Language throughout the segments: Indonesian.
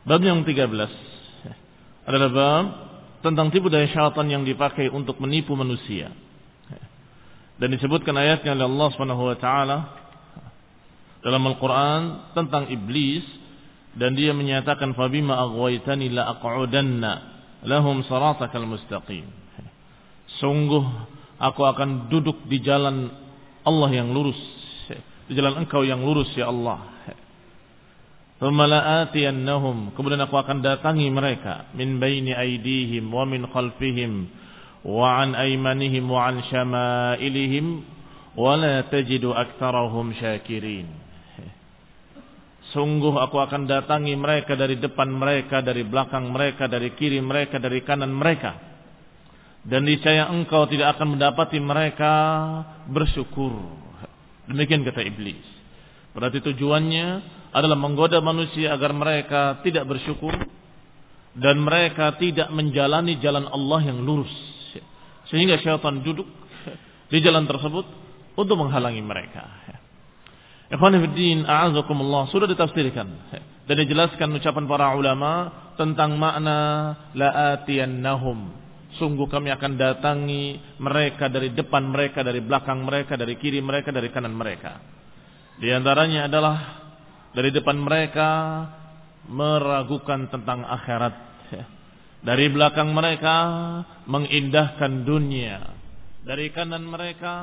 Bab yang 13 adalah bab tentang tipu daya syaitan yang dipakai untuk menipu manusia. Dan disebutkan ayatnya oleh Allah Subhanahu wa taala dalam Al-Qur'an tentang iblis, dan dia menyatakan fabima aghwaytani la aq'udanna lahum siratakal mustaqim. Sungguh aku akan duduk di jalan Allah yang lurus, di jalan Engkau yang lurus ya Allah. Thumma la'atiyannahum, kemudian aku akan datangi mereka min baini aydihim wa min khalfihim wa an aymanihim wa an syama'ilihim wa la tajidu aktsarahum syakirin. Sungguh aku akan datangi mereka dari depan mereka, dari belakang mereka, dari kiri mereka, dari kanan mereka. Dan niscaya engkau tidak akan mendapati mereka bersyukur. Demikian kata iblis. Berarti tujuannya adalah menggoda manusia agar mereka tidak bersyukur dan mereka tidak menjalani jalan Allah yang lurus, sehingga syaitan duduk di jalan tersebut untuk menghalangi mereka. Ikhwan fillah, a'azakumullah, sudah ditafsirkan dan dijelaskan ucapan para ulama tentang makna la'atiyannahum. Sungguh kami akan datangi mereka dari depan mereka, dari belakang mereka, dari kiri mereka, dari kanan mereka. Di antaranya adalah dari depan mereka meragukan tentang akhirat, dari belakang mereka mengindahkan dunia, dari kanan mereka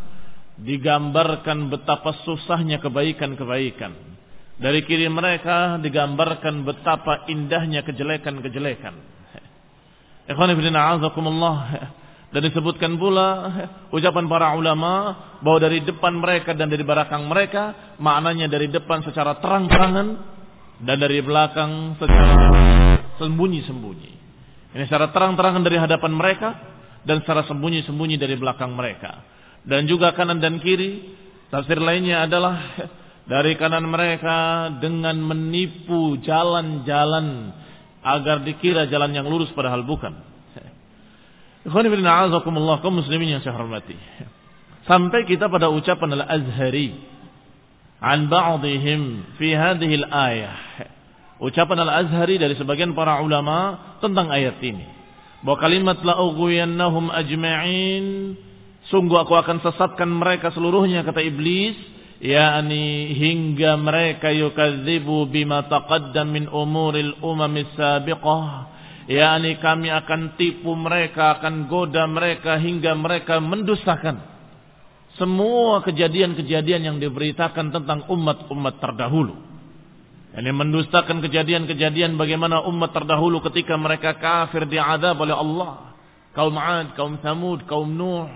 digambarkan betapa susahnya kebaikan-kebaikan, dari kiri mereka digambarkan betapa indahnya kejelekan-kejelekan. Ikhwan fillah, a'azakumullah. Dan disebutkan pula ucapan para ulama bahwa dari depan mereka dan dari belakang mereka, maknanya dari depan secara terang-terangan dan dari belakang secara sembunyi-sembunyi. Ini secara terang-terangan dari hadapan mereka dan secara sembunyi-sembunyi dari belakang mereka. Dan juga kanan dan kiri, tafsir lainnya adalah dari kanan mereka dengan menipu jalan-jalan agar dikira jalan yang lurus padahal bukan. Ikhwani fillah, a'azakumullah, kaum muslimin yang saya hormati. Sampai kita pada ucapan Al-Azhari an ba'dihim fi hadhihi al-ayah. Ucapan Al-Azhari dari sebagian para ulama tentang ayat ini, bahwa kalimat la ughwiyannahum ajma'in, sungguh aku akan sesatkan mereka seluruhnya, kata iblis, yakni hingga mereka yukadzibu bima taqaddam min umuril umamis sabiqah, yakni kami akan tipu mereka, akan goda mereka hingga mereka mendustakan semua kejadian-kejadian yang diberitakan tentang umat-umat terdahulu. Ini mendustakan kejadian-kejadian bagaimana umat terdahulu ketika mereka kafir diazab oleh Allah, kaum 'Ad, kaum Tsamud, kaum Nuh.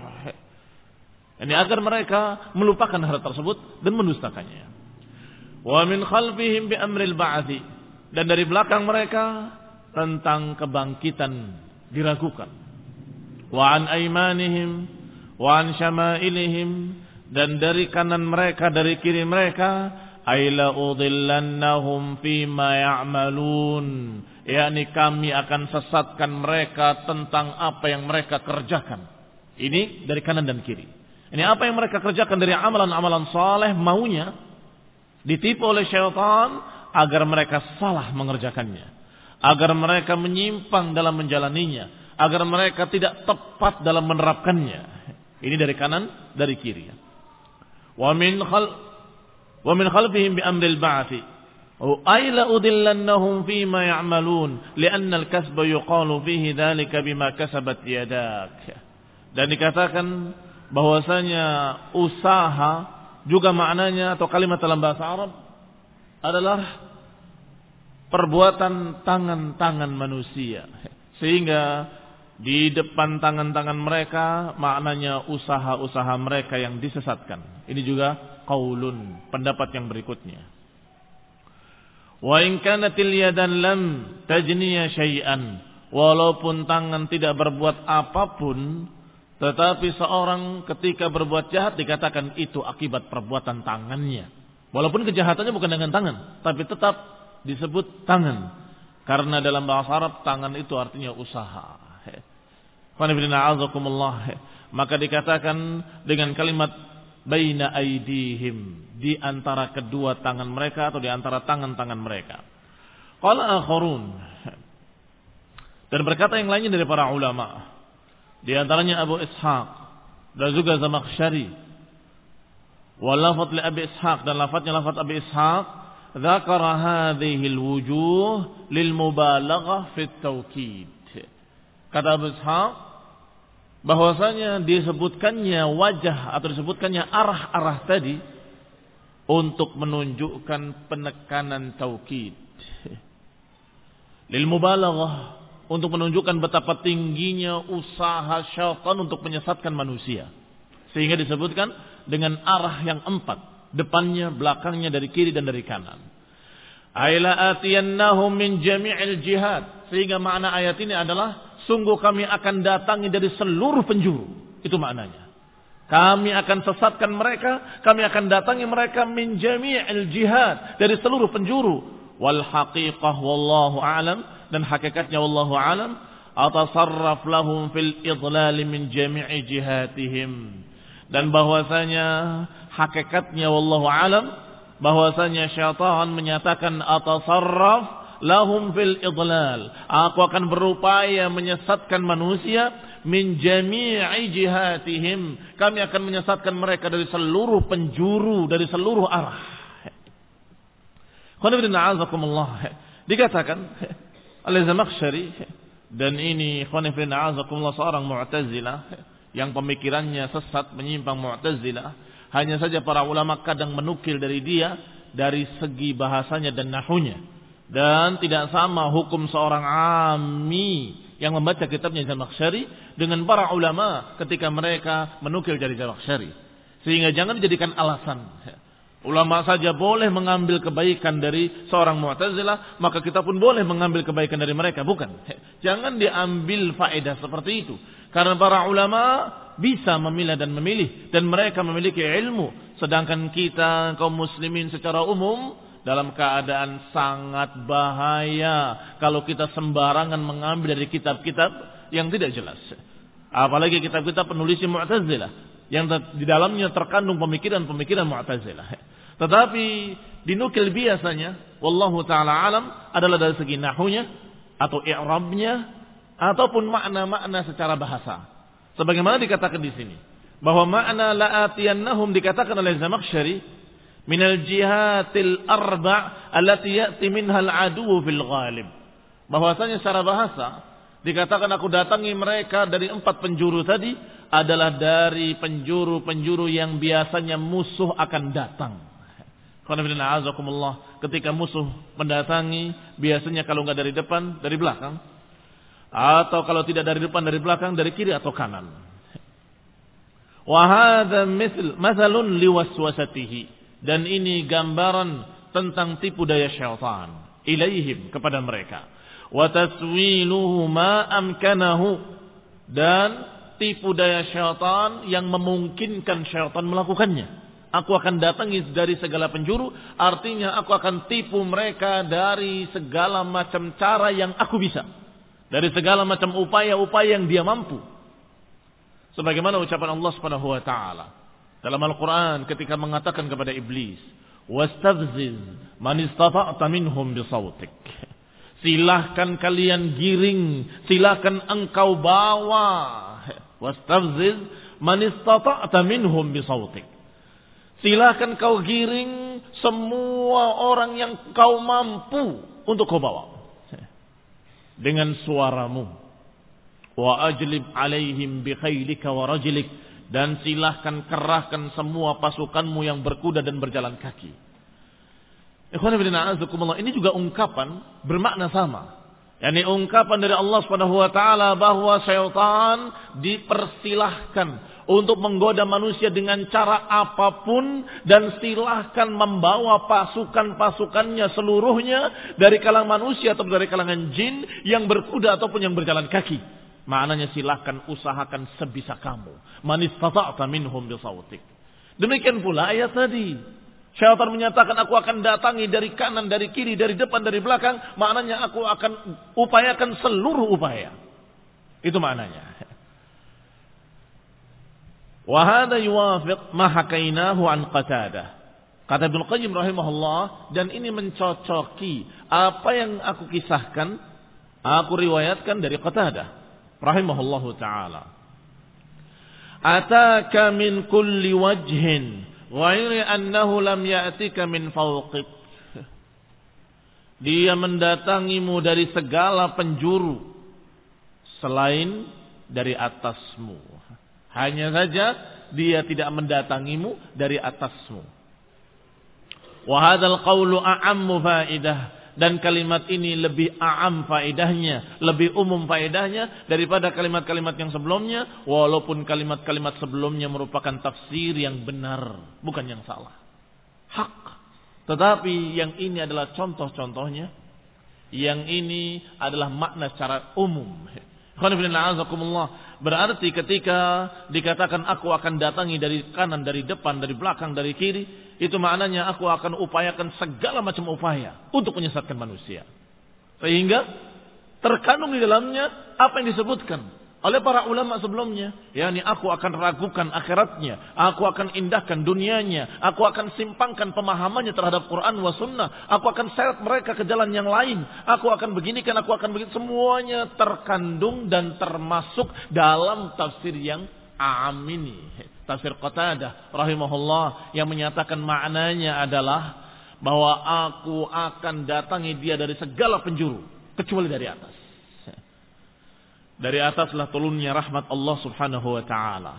Ini agar mereka melupakan hal tersebut dan mendustakannya. Wa min khalfihim bi amril ba'thi, dan dari belakang mereka tentang kebangkitan diragukan. Wa an aymanihim wa an syama'ilihim, dan dari kanan mereka, dari kiri mereka, aila udillannahum fima ya'malun, yakni kami akan sesatkan mereka tentang apa yang mereka kerjakan. Ini dari kanan dan kiri. Ini apa yang mereka kerjakan dari amalan-amalan saleh, maunya ditipu oleh syaitan agar mereka salah mengerjakannya, agar mereka menyimpang dalam menjalaninya, agar mereka tidak tepat dalam menerapkannya. Ini dari kanan, dari kiri. Wa min khalfihim bi amril ba'thi ay la udillannahum fima ya'malun li'anna al-kasba yuqalu fihi dhalika bima kasabat yadak. Dan dikatakan bahwasanya usaha juga maknanya atau kalimat dalam bahasa Arab adalah perbuatan tangan-tangan manusia, sehingga di depan tangan-tangan mereka maknanya usaha-usaha mereka yang disesatkan. Ini juga qaulun, pendapat yang berikutnya. Wa in kanatil yadan lam tajniya syai'an, walaupun tangan tidak berbuat apapun, tetapi seorang ketika berbuat jahat dikatakan itu akibat perbuatan tangannya. Walaupun kejahatannya bukan dengan tangan, tapi tetap disebut tangan. Karena dalam bahasa Arab tangan itu artinya usaha. Maka dikatakan dengan kalimat baina aidihim, di antara kedua tangan mereka atau di antara tangan-tangan mereka. Qala akharun. Dan berkata yang lainnya dari para ulama. Di antaranya Abu Ishaq dan juga Zamakhsyari. Wa lafadz li Abi Ishaq dan lafadznya lafadz Abi Ishaq, dzakara hadhihi al-wujuh lil mubalaghah fi at-tawkid. Kata Abu Ishaq bahwasanya disebutkannya wajah atau disebutkannya arah-arah tadi untuk menunjukkan penekanan taukid. Lil mubalaghah, untuk menunjukkan betapa tingginya usaha syaitan untuk menyesatkan manusia. Sehingga disebutkan dengan arah yang 4, depannya, belakangnya, dari kiri dan dari kanan. Aila atiyannahum min jami'il jihad. Sehingga makna ayat ini adalah sungguh kami akan datangi dari seluruh penjuru. Itu maknanya. Kami akan sesatkan mereka, kami akan datangi mereka min jami'il jihad, dari seluruh penjuru. Wal haqiqah wallahu a'lam, dan hakikatnya wallahu a'lam, atasarraf lahum fil idlal min jami'i jihatihim. Dan bahwasanya hakikatnya wallahu a'lam, bahwasanya syaitan menyatakan atasarraf lahum fil idlal, aku akan berupaya menyesatkan manusia min jami'i jihatihim, kami akan menyesatkan mereka dari seluruh penjuru, dari seluruh arah. Dikatakan oleh Zamakhsyari, dan ini seorang Mu'tazilah yang pemikirannya sesat, menyimpang Mu'tazilah. Hanya saja para ulama kadang menukil dari dia dari segi bahasanya dan nahwunya, dan tidak sama hukum seorang ammi yang membaca kitabnya Zamakhsyari dengan para ulama ketika mereka menukil dari Zamakhsyari. Sehingga jangan dijadikan alasan. Ulama saja boleh mengambil kebaikan dari seorang Mu'tazilah, maka kita pun boleh mengambil kebaikan dari mereka. Bukan. Jangan diambil faedah seperti itu. Karena para ulama bisa memilah dan memilih, dan mereka memiliki ilmu. Sedangkan kita kaum muslimin secara umum dalam keadaan sangat bahaya kalau kita sembarangan mengambil dari kitab-kitab yang tidak jelas. Apalagi kitab-kitab penulis Mu'tazilah yang di dalamnya terkandung pemikiran-pemikiran Mu'tazilah. Tetapi dinukil biasanya, wallahu ta'ala alam, adalah dari segi nahwunya atau i'rabnya ataupun makna-makna secara bahasa. Sebagaimana dikatakan di sini, bahwa makna la'atiyannahum dikatakan oleh Zamakhsyari minal jihatil arba' allati ya'ti minha al-'aduwu fil ghalib. Bahwasanya secara bahasa dikatakan aku datangi mereka dari 4 penjuru tadi adalah dari penjuru-penjuru yang biasanya musuh akan datang. Ketika musuh mendatangi, biasanya kalau enggak dari depan, dari belakang, atau kalau tidak dari depan, dari belakang, dari kiri atau kanan. Wa hadza mathalun liwaswasatihi, dan ini gambaran tentang tipu daya syaitan ilaihim, kepada mereka. Wa taswiluhu ma amkanahu, dan tipu daya syaitan yang memungkinkan syaitan melakukannya. Aku akan datangi dari segala penjuru, artinya aku akan tipu mereka dari segala macam cara yang aku bisa, dari segala macam upaya-upaya yang dia mampu. Sebagaimana ucapan Allah Subhanahu wa taala dalam Al-Qur'an ketika mengatakan kepada iblis, "Wastafziz man istata'ta minhum bisautik." Silahkan kalian giring, silahkan engkau bawa. Wastafziz man istata'ta minhum bisautik. Silahkan kau giring semua orang yang kau mampu untuk kau bawa dengan suaramu. Wa ajlib alaihim bi khailika wa rajlik, dan silahkan kerahkan semua pasukanmu yang berkuda dan berjalan kaki. Ikhwan fillah, a'azakumullah, ini juga ungkapan bermakna sama. Yani ungkapan dari Allah Subhanahu wa taala bahwa syaitan dipersilahkan untuk menggoda manusia dengan cara apapun, dan silahkan membawa pasukan-pasukannya seluruhnya dari kalangan manusia atau dari kalangan jin yang berkuda ataupun yang berjalan kaki. Maknanya silahkan usahakan sebisa kamu. Man istata'ta minhum bisautik. Demikian pula ayat tadi. Syaitan menyatakan aku akan datangi dari kanan, dari kiri, dari depan, dari belakang. Maknanya aku akan upayakan seluruh upaya. Itu maknanya. Wa hadha yuwafiq ma hakainahu an Qatadah. Kata Ibnu Qayyim rahimahullah, dan ini mencocoki apa yang aku kisahkan, aku riwayatkan dari Qatadah rahimahullahu taala. Ataka min kulli wajhin ghairi annahu lam ya'tika min fawqik. Dia mendatangimu dari segala penjuru selain dari atasmu. Hanya saja dia tidak mendatangimu dari atasmu. Wa hadzal qawlu a'ammu faidah, dan kalimat ini lebih a'am faedahnya, lebih umum faedahnya daripada kalimat-kalimat yang sebelumnya, walaupun kalimat-kalimat sebelumnya merupakan tafsir yang benar, bukan yang salah. Hak. Tetapi yang ini adalah contoh-contohnya, yang ini adalah makna secara umum. Berarti ketika dikatakan aku akan datangi dari kanan, dari depan, dari belakang, dari kiri, itu maknanya aku akan upayakan segala macam upaya untuk menyesatkan manusia. Sehingga terkandung di dalamnya apa yang disebutkan oleh para ulama sebelumnya, yakni aku akan ragukan akhiratnya, aku akan indahkan dunianya, aku akan simpangkan pemahamannya terhadap Quran wa sunnah, aku akan seret mereka ke jalan yang lain, aku akan beginikan, aku akan begini, semuanya terkandung dan termasuk dalam tafsir yang a'am ini. Tafsir Qatadah rahimahullah yang menyatakan maknanya adalah bahwa aku akan datangi dia dari segala penjuru kecuali dari atas. Dari ataslah turunnya rahmat Allah subhanahu wa ta'ala.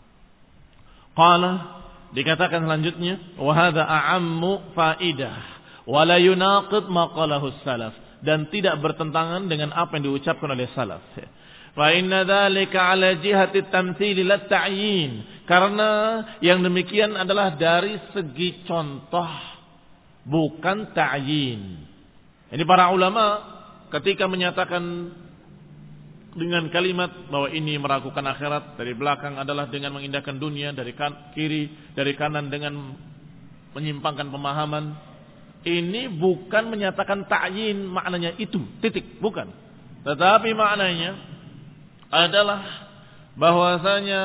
Qala, dikatakan selanjutnya, wa hadha a'ammu fa'idah wa la yunaqid ma qalahu salaf, dan tidak bertentangan dengan apa yang diucapkan oleh salaf. Fa inna dzalika ala jihati tamtsil la ta'yin, karena yang demikian adalah dari segi contoh bukan ta'yin. Ini para ulama ketika menyatakan dengan kalimat bahwa ini meragukan akhirat, dari belakang adalah dengan mengindahkan dunia, dari kiri, dari kanan dengan menyimpangkan pemahaman. Ini bukan menyatakan ta'yin maknanya itu, titik, bukan. Tetapi maknanya adalah bahwasanya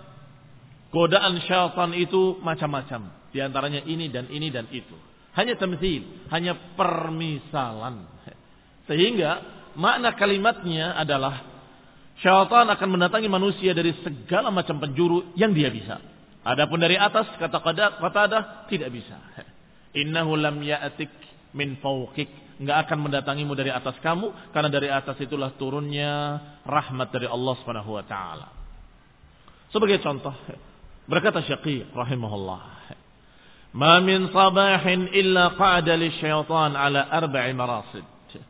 godaan syaitan itu macam-macam. Di antaranya ini dan ini dan itu. Hanya tamtsil, hanya permisalan. Sehingga makna kalimatnya adalah syaitan akan mendatangi manusia dari segala macam penjuru yang dia bisa. Adapun dari atas, kata Qatadah, tidak bisa. Innahu lam ya'tik min fawqik, enggak akan mendatangimu dari atas kamu, karena dari atas itulah turunnya rahmat dari Allah Subhanahu wa taala. Sebagai contoh, berkata Syaqiq rahimahullah, "Ma min sabahin illa qa'ada lisyaitan ala arba'i marasid."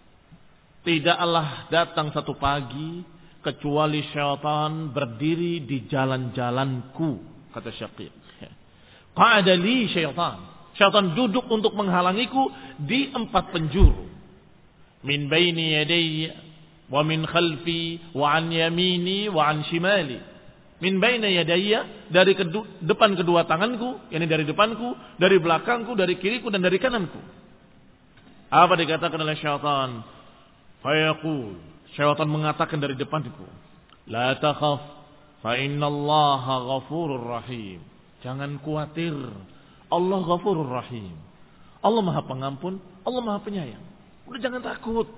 Tidaklah datang satu pagi kecuali syaitan berdiri di jalan-jalanku, kata Syaqiq. Qa'ada li syaitan. Syaitan duduk untuk menghalangiku di 4 penjuru. Min baini yadayya wa min khalfi wa an yamini wa an shimali. Min baini yadayya, dari depan kedua tanganku, yakni dari depanku, dari belakangku, dari kiriku dan dari kananku. Apa dikatakan oleh syaitan? Fayaqul, syaitan mengatakan dari depanku, la takhaf fa innallaha ghafurur rahim. Jangan khawatir, Allah ghafurur rahim. Allah Maha Pengampun, Allah Maha Penyayang. Udah jangan takut.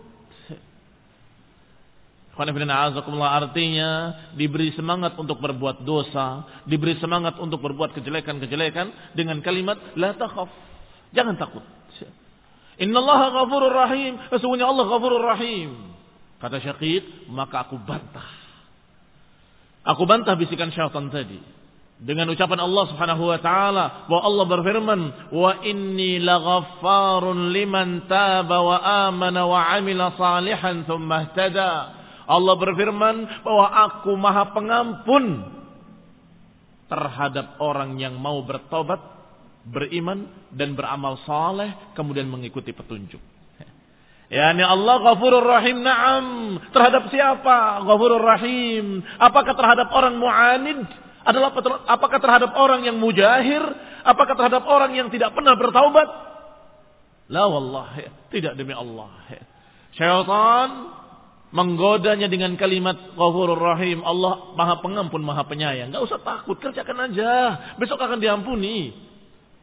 Artinya diberi semangat untuk berbuat dosa, diberi semangat untuk berbuat kejelekan-kejelekan dengan kalimat la takhaf. Jangan takut. Innallaha ghafurur rahim. Sesungguhnya Allah ghafurur rahim. Kata Syaqiq, maka aku bantah. Aku bantah bisikan syaitan tadi dengan ucapan Allah Subhanahu wa taala bahwa Allah berfirman, "Wa inni laghaffarun liman taba wa amana wa 'amila salihan tsumma ihtada." Allah berfirman bahwa aku Maha Pengampun terhadap orang yang mau bertobat, beriman dan beramal saleh kemudian mengikuti petunjuk. Yani Allah Ghafurur Rahim, na'am. Terhadap siapa? Ghafurur Rahim. Apakah terhadap orang mu'anid? Apakah terhadap orang yang mujahir? Apakah terhadap orang yang tidak pernah bertaubat? La wallah, tidak demi Allah. Syaitan menggodanya dengan kalimat Ghafurur Rahim. Allah Maha Pengampun, Maha Penyayang. Enggak usah takut, kerjakan aja. Besok akan diampuni.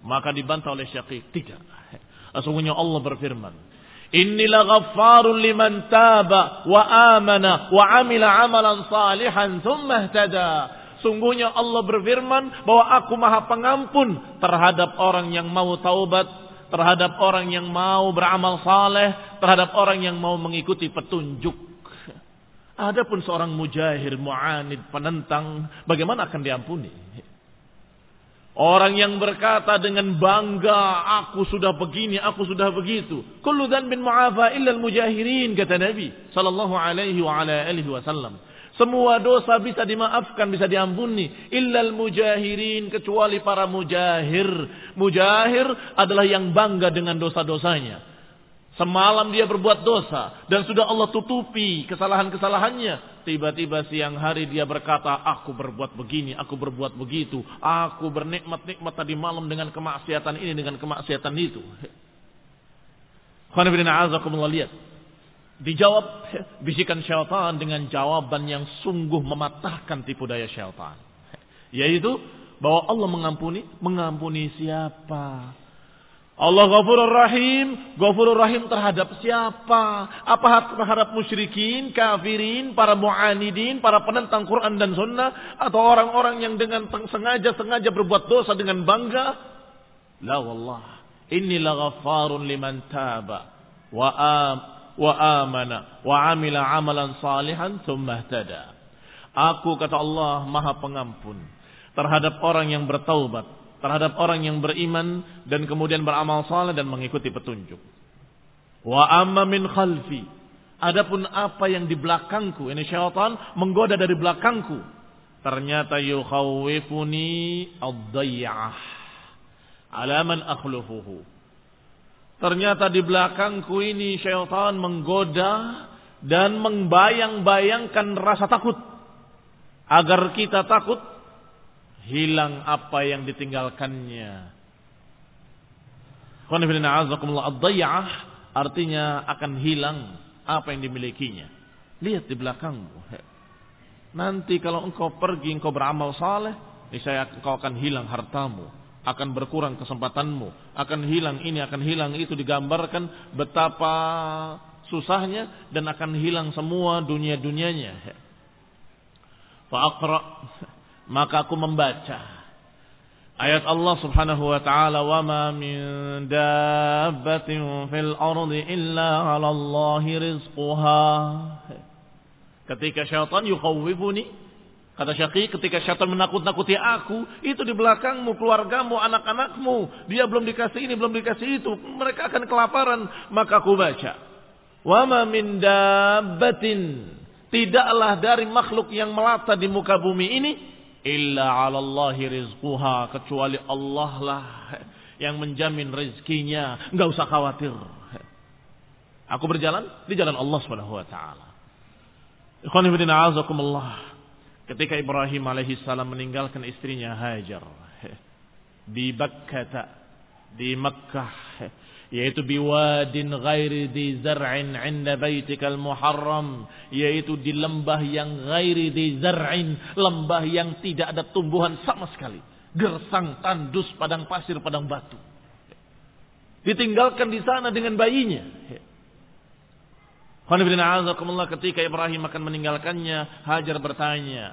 Maka dibantah oleh Syaqiq, tidak. Sesungguhnya Allah berfirman, Inni laghaffarun liman taba wa amana wa amila amalan salihan thumma ihtada. Sungguhnya Allah berfirman bahwa aku maha pengampun terhadap orang yang mau taubat, terhadap orang yang mau beramal saleh, terhadap orang yang mau mengikuti petunjuk. Adapun seorang mujahir, mu'anid, penentang, bagaimana akan diampuni? Orang yang berkata dengan bangga, aku sudah begini, aku sudah begitu. Kullu dhanbin mu'afa illa al-mujahirin, kata Nabi sallallahu alaihi wa ala alihi wasallam. Semua dosa bisa dimaafkan, bisa diampuni, illa al-mujahirin, kecuali para mujahir. Mujahir adalah yang bangga dengan dosa-dosanya. Semalam dia berbuat dosa dan sudah Allah tutupi kesalahan-kesalahannya. Tiba-tiba siang hari dia berkata, aku berbuat begini, aku berbuat begitu. Aku bernikmat-nikmat tadi malam dengan kemaksiatan ini, dengan kemaksiatan itu. Lihat. Dijawab bisikan syaitan dengan jawaban yang sungguh mematahkan tipu daya syaitan. Yaitu bahwa Allah mengampuni siapa? Allah Ghafurur Rahim terhadap siapa? Apa terhadap musyrikin, kafirin, para mu'anidin, para penentang Quran dan Sunnah, atau orang-orang yang dengan sengaja berbuat dosa dengan bangga? La wallah, inni laghaffarun liman taba wa amana wa amila amalan salihan thumma ihtada. Aku, kata Allah, maha pengampun terhadap orang yang bertaubat, terhadap orang yang beriman dan kemudian beramal saleh dan mengikuti petunjuk. Wa amma min khalfi, adapun apa yang di belakangku, ini syaitan menggoda dari belakangku, ternyata yukhawifuni ad-dayyah ala man akhlufuhu. Ternyata di belakangku ini syaitan menggoda dan membayang-bayangkan rasa takut, agar kita takut hilang apa yang ditinggalkannya. Ad-dayyah artinya akan hilang apa yang dimilikinya. Lihat di belakangmu. Nanti kalau engkau pergi, engkau beramal saleh, niscaya engkau akan hilang hartamu, akan berkurang kesempatanmu, akan hilang ini, akan hilang itu. Digambarkan betapa susahnya dan akan hilang semua dunia-dunianya. Fa'aqra, maka aku membaca ayat Allah Subhanahu wa taala, wa ma min dabbatin fil ardi illa 'ala Allahi rizquha. Ketika syaitan yukhawwifuni, kata Syaqiq, ketika syaitan menakut-nakuti aku, itu di belakangmu, keluargamu, anak-anakmu, dia belum dikasih ini, belum dikasih itu, mereka akan kelaparan. Maka aku baca, wa ma min dabbatin, tidaklah dari makhluk yang melata di muka bumi ini, illa 'ala Allahi rizquha, kecuali Allah lah yang menjamin rezekinya. Enggak usah khawatir. Aku berjalan di jalan Allah Subhanahu wa taala. Ikhwan fillah, a'azakumullah. Ketika Ibrahim alaihi salam meninggalkan istrinya Hajar di Bakkah, di Makkah, yaitu biwadin ghairi di zar'in 'inda baitikal muharram, yaitu di lembah yang ghairi di zar'in, lembah yang tidak ada tumbuhan sama sekali, gersang, tandus, padang pasir, padang batu. Ditinggalkan di sana dengan bayinya. Ketika Ibrahim akan meninggalkannya, Hajar bertanya,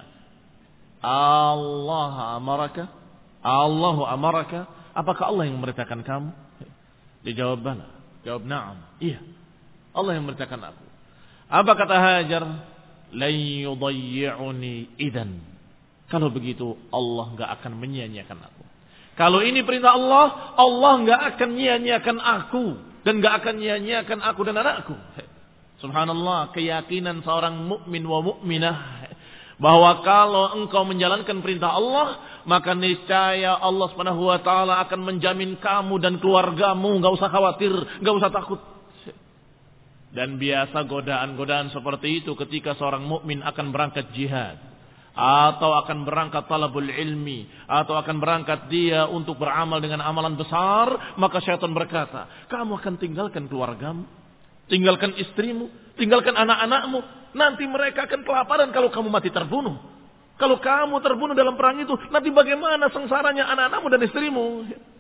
Allahu amaraka, apakah Allah yang memerintahkan kamu? Dijawab bala. Jawab na'am. Iya. Allah yang memerintahkan aku. Apa kata Hajar? Lan yudayyi'uni idan. Kalau begitu Allah enggak akan menyia-nyiakan aku. Kalau ini perintah Allah, Allah enggak akan menyia-nyiakan aku dan enggak akan menyia-nyiakan aku dan anakku. Subhanallah, keyakinan seorang mukmin wa mukminah bahwa kalau engkau menjalankan perintah Allah, maka niscaya Allah Subhanahu wa taala akan menjamin kamu dan keluargamu, enggak usah khawatir, enggak usah takut. Dan biasa godaan-godaan seperti itu ketika seorang mukmin akan berangkat jihad, atau akan berangkat talabul ilmi, atau akan berangkat dia untuk beramal dengan amalan besar, maka syaitan berkata, kamu akan tinggalkan keluargamu, tinggalkan istrimu, tinggalkan anak-anakmu, nanti mereka akan kelaparan kalau kamu mati terbunuh. Kalau kamu terbunuh dalam perang itu, nanti bagaimana sengsaranya anak-anakmu dan istrimu?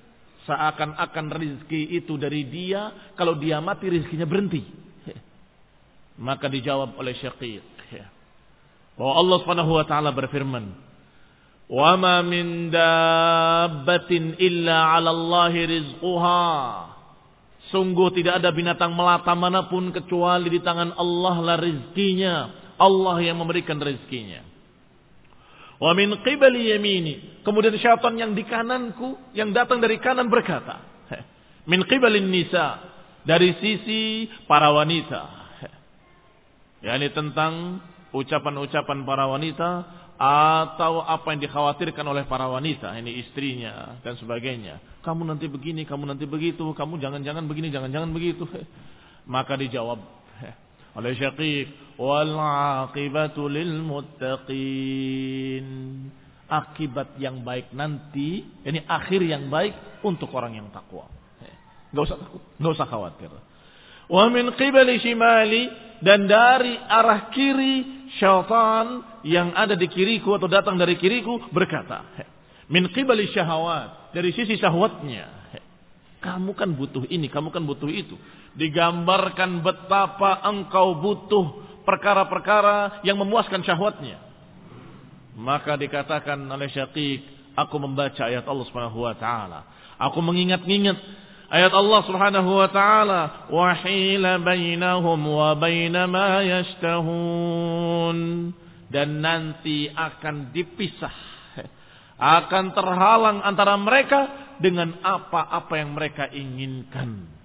Seakan-akan rizki itu dari dia, kalau dia mati rizkinya berhenti. Maka dijawab oleh Syaqiq bahwa Allah Subhanahu wa taala berfirman, "Wa ma min dabbatin illa 'ala Allahi rizquha." Sungguh tidak ada binatang melata manapun kecuali di tangan Allah lah rizkinya. Allah yang memberikan rizkinya. Wa min qibali yamini. Kemudian syaitan yang di kananku, yang datang dari kanan berkata, min qibalin nisa, dari sisi para wanita. yakni tentang ucapan-ucapan para wanita atau apa yang dikhawatirkan oleh para wanita, ini istrinya dan sebagainya. Kamu nanti begini, kamu nanti begitu, kamu jangan-jangan begini, jangan-jangan begitu. Maka dijawab oleh Syaqiq, wal aqibatu lil muttaqin. Akibat yang baik nanti, ini akhir yang baik untuk orang yang takwa. Enggak usah takut, enggak usah khawatir. Wa min qibali shimali, dan dari arah kiri syaitan yang ada di kiriku atau datang dari kiriku berkata, min qibali syahawat, dari sisi syahwatnya. Kamu kan butuh ini, kamu kan butuh itu. Digambarkan betapa engkau butuh perkara-perkara yang memuaskan syahwatnya. Maka dikatakan oleh Syaqiq, aku membaca ayat Allah Subhanahu wa taala. Aku mengingat-ingat ayat Allah Subhanahu wa taala, wa hila bainahum wa baina ma yashtahun, dan nanti akan dipisah, akan terhalang antara mereka dengan apa-apa yang mereka inginkan.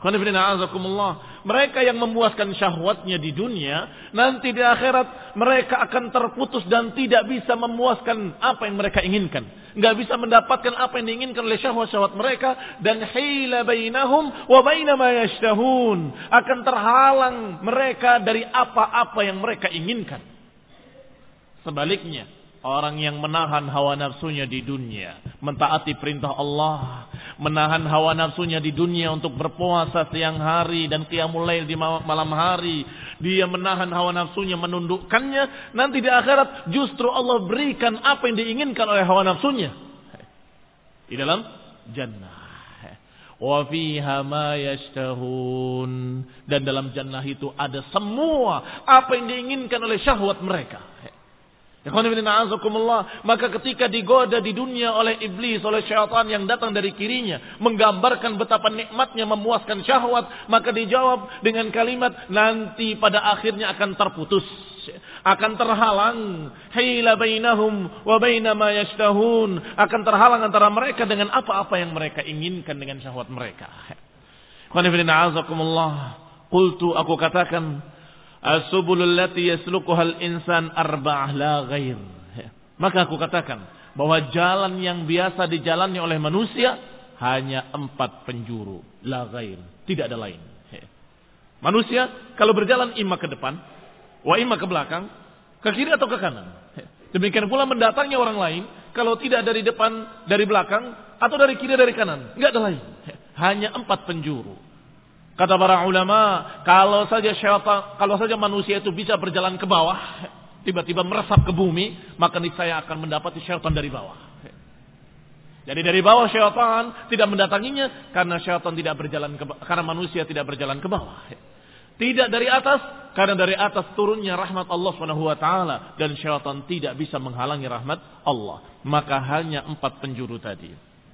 Mereka yang memuaskan syahwatnya di dunia, nanti di akhirat mereka akan terputus dan tidak bisa memuaskan apa yang mereka inginkan. Enggak bisa mendapatkan apa yang diinginkan oleh syahwat-syahwat mereka, dan hila bainahum wa baina ma yashtahun, akan terhalang mereka dari apa-apa yang mereka inginkan. Sebaliknya, orang yang menahan hawa nafsunya di dunia, mentaati perintah Allah, menahan hawa nafsunya di dunia untuk berpuasa siang hari dan qiyamul lail di malam hari, dia menahan hawa nafsunya, menundukkannya, nanti di akhirat justru Allah berikan apa yang diinginkan oleh hawa nafsunya di dalam jannah. Wa fiha ma yashtahun, dan dalam jannah itu ada semua apa yang diinginkan oleh syahwat mereka. Maka ketika digoda di dunia oleh iblis, oleh syaitan yang datang dari kirinya, menggambarkan betapa nikmatnya memuaskan syahwat, maka dijawab dengan kalimat, nanti pada akhirnya akan terputus, akan terhalang, hila bainahum wa baina ma yashtahun, akan terhalang antara mereka dengan apa-apa yang mereka inginkan dengan syahwat mereka. Qultu, aku katakan, as-subulul lati yasluquhal insan arba'ah la ghair. Maka aku katakan bahwa jalan yang biasa dijalani oleh manusia hanya 4 penjuru, la ghair, tidak ada lain. Manusia kalau berjalan imma ke depan, wa imma ke belakang, ke kiri atau ke kanan. Demikian pula mendatangnya orang lain, kalau tidak dari depan, dari belakang, atau dari kiri, dari kanan, enggak ada lain. Hanya 4 penjuru. Kata para ulama, kalau saja manusia itu bisa berjalan ke bawah, tiba-tiba meresap ke bumi, maka niscaya akan mendapati syaitan dari bawah. Jadi dari bawah syaitan tidak mendatanginya, karena syaitan tidak berjalan karena manusia tidak berjalan ke bawah. Tidak dari atas, karena dari atas turunnya rahmat Allah Subhanahu wa taala, dan syaitan tidak bisa menghalangi rahmat Allah. Maka hanya 4 penjuru tadi.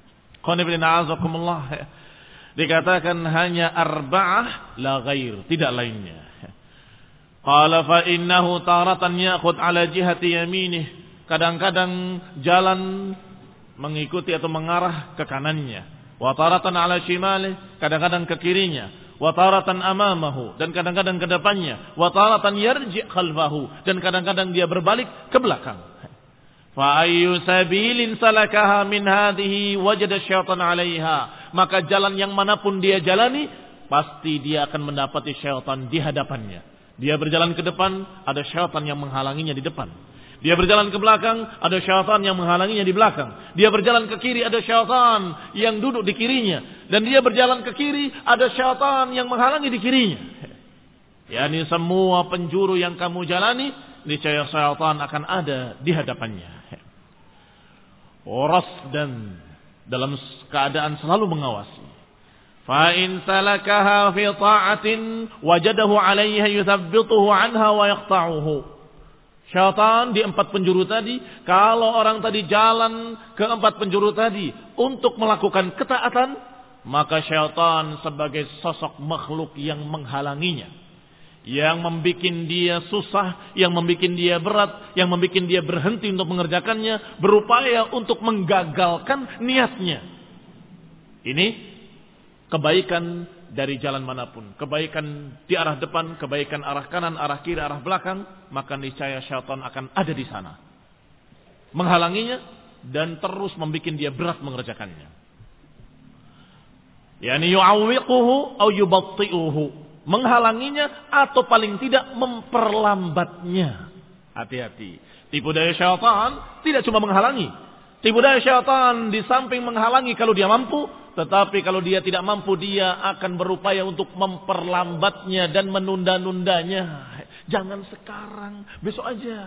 Dikatakan hanya arba'ah la ghair, tidak lainnya. Qala fa innahu taratan ya'khud ala jihati yaminih, kadang-kadang jalan mengikuti atau mengarah ke kanannya, wa taratan ala shimalih, kadang-kadang ke kirinya, wa taratan amamahu, dan kadang-kadang ke depannya, wa taratan yarji' khalfahu, dan kadang-kadang dia berbalik ke belakang. Fa ayyu sabilin salakaha min hadhihi wajada syaitan 'alaiha, maka jalan yang manapun dia jalani pasti dia akan mendapati syaitan di hadapannya. Dia berjalan ke depan, ada syaitan yang menghalanginya di depan. Dia berjalan ke belakang, ada syaitan yang menghalanginya di belakang. Dia berjalan ke kiri, ada syaitan yang duduk di kirinya, dan dia berjalan ke kiri, ada syaitan yang menghalangi di kirinya. Yani semua penjuru yang kamu jalani, niscaya syaitan akan ada di hadapannya. Rasdan, dalam keadaan selalu mengawasi. Fa in salakaha fi ta'atin wajadahu 'alaiha yuthabbituhu 'anha wa yaqta'uhu. Syaitan di 4 penjuru tadi, kalau orang tadi jalan ke 4 penjuru tadi untuk melakukan ketaatan, maka syaitan sebagai sosok makhluk yang menghalanginya, yang membuat dia susah, yang membuat dia berat, yang membuat dia berhenti untuk mengerjakannya, berupaya untuk menggagalkan niatnya. Ini kebaikan dari jalan manapun, kebaikan di arah depan, kebaikan arah kanan, arah kiri, arah belakang, maka niscaya syaitan akan ada di sana, menghalanginya dan terus membuat dia berat mengerjakannya. Yani yu'awwiquhu aw yubatti'uhu, menghalanginya atau paling tidak memperlambatnya. Hati-hati, tipu daya syaitan tidak cuma menghalangi. Tipu daya syaitan di samping menghalangi kalau dia mampu, tetapi kalau dia tidak mampu, dia akan berupaya untuk memperlambatnya dan menunda-nundanya. Jangan sekarang, besok aja.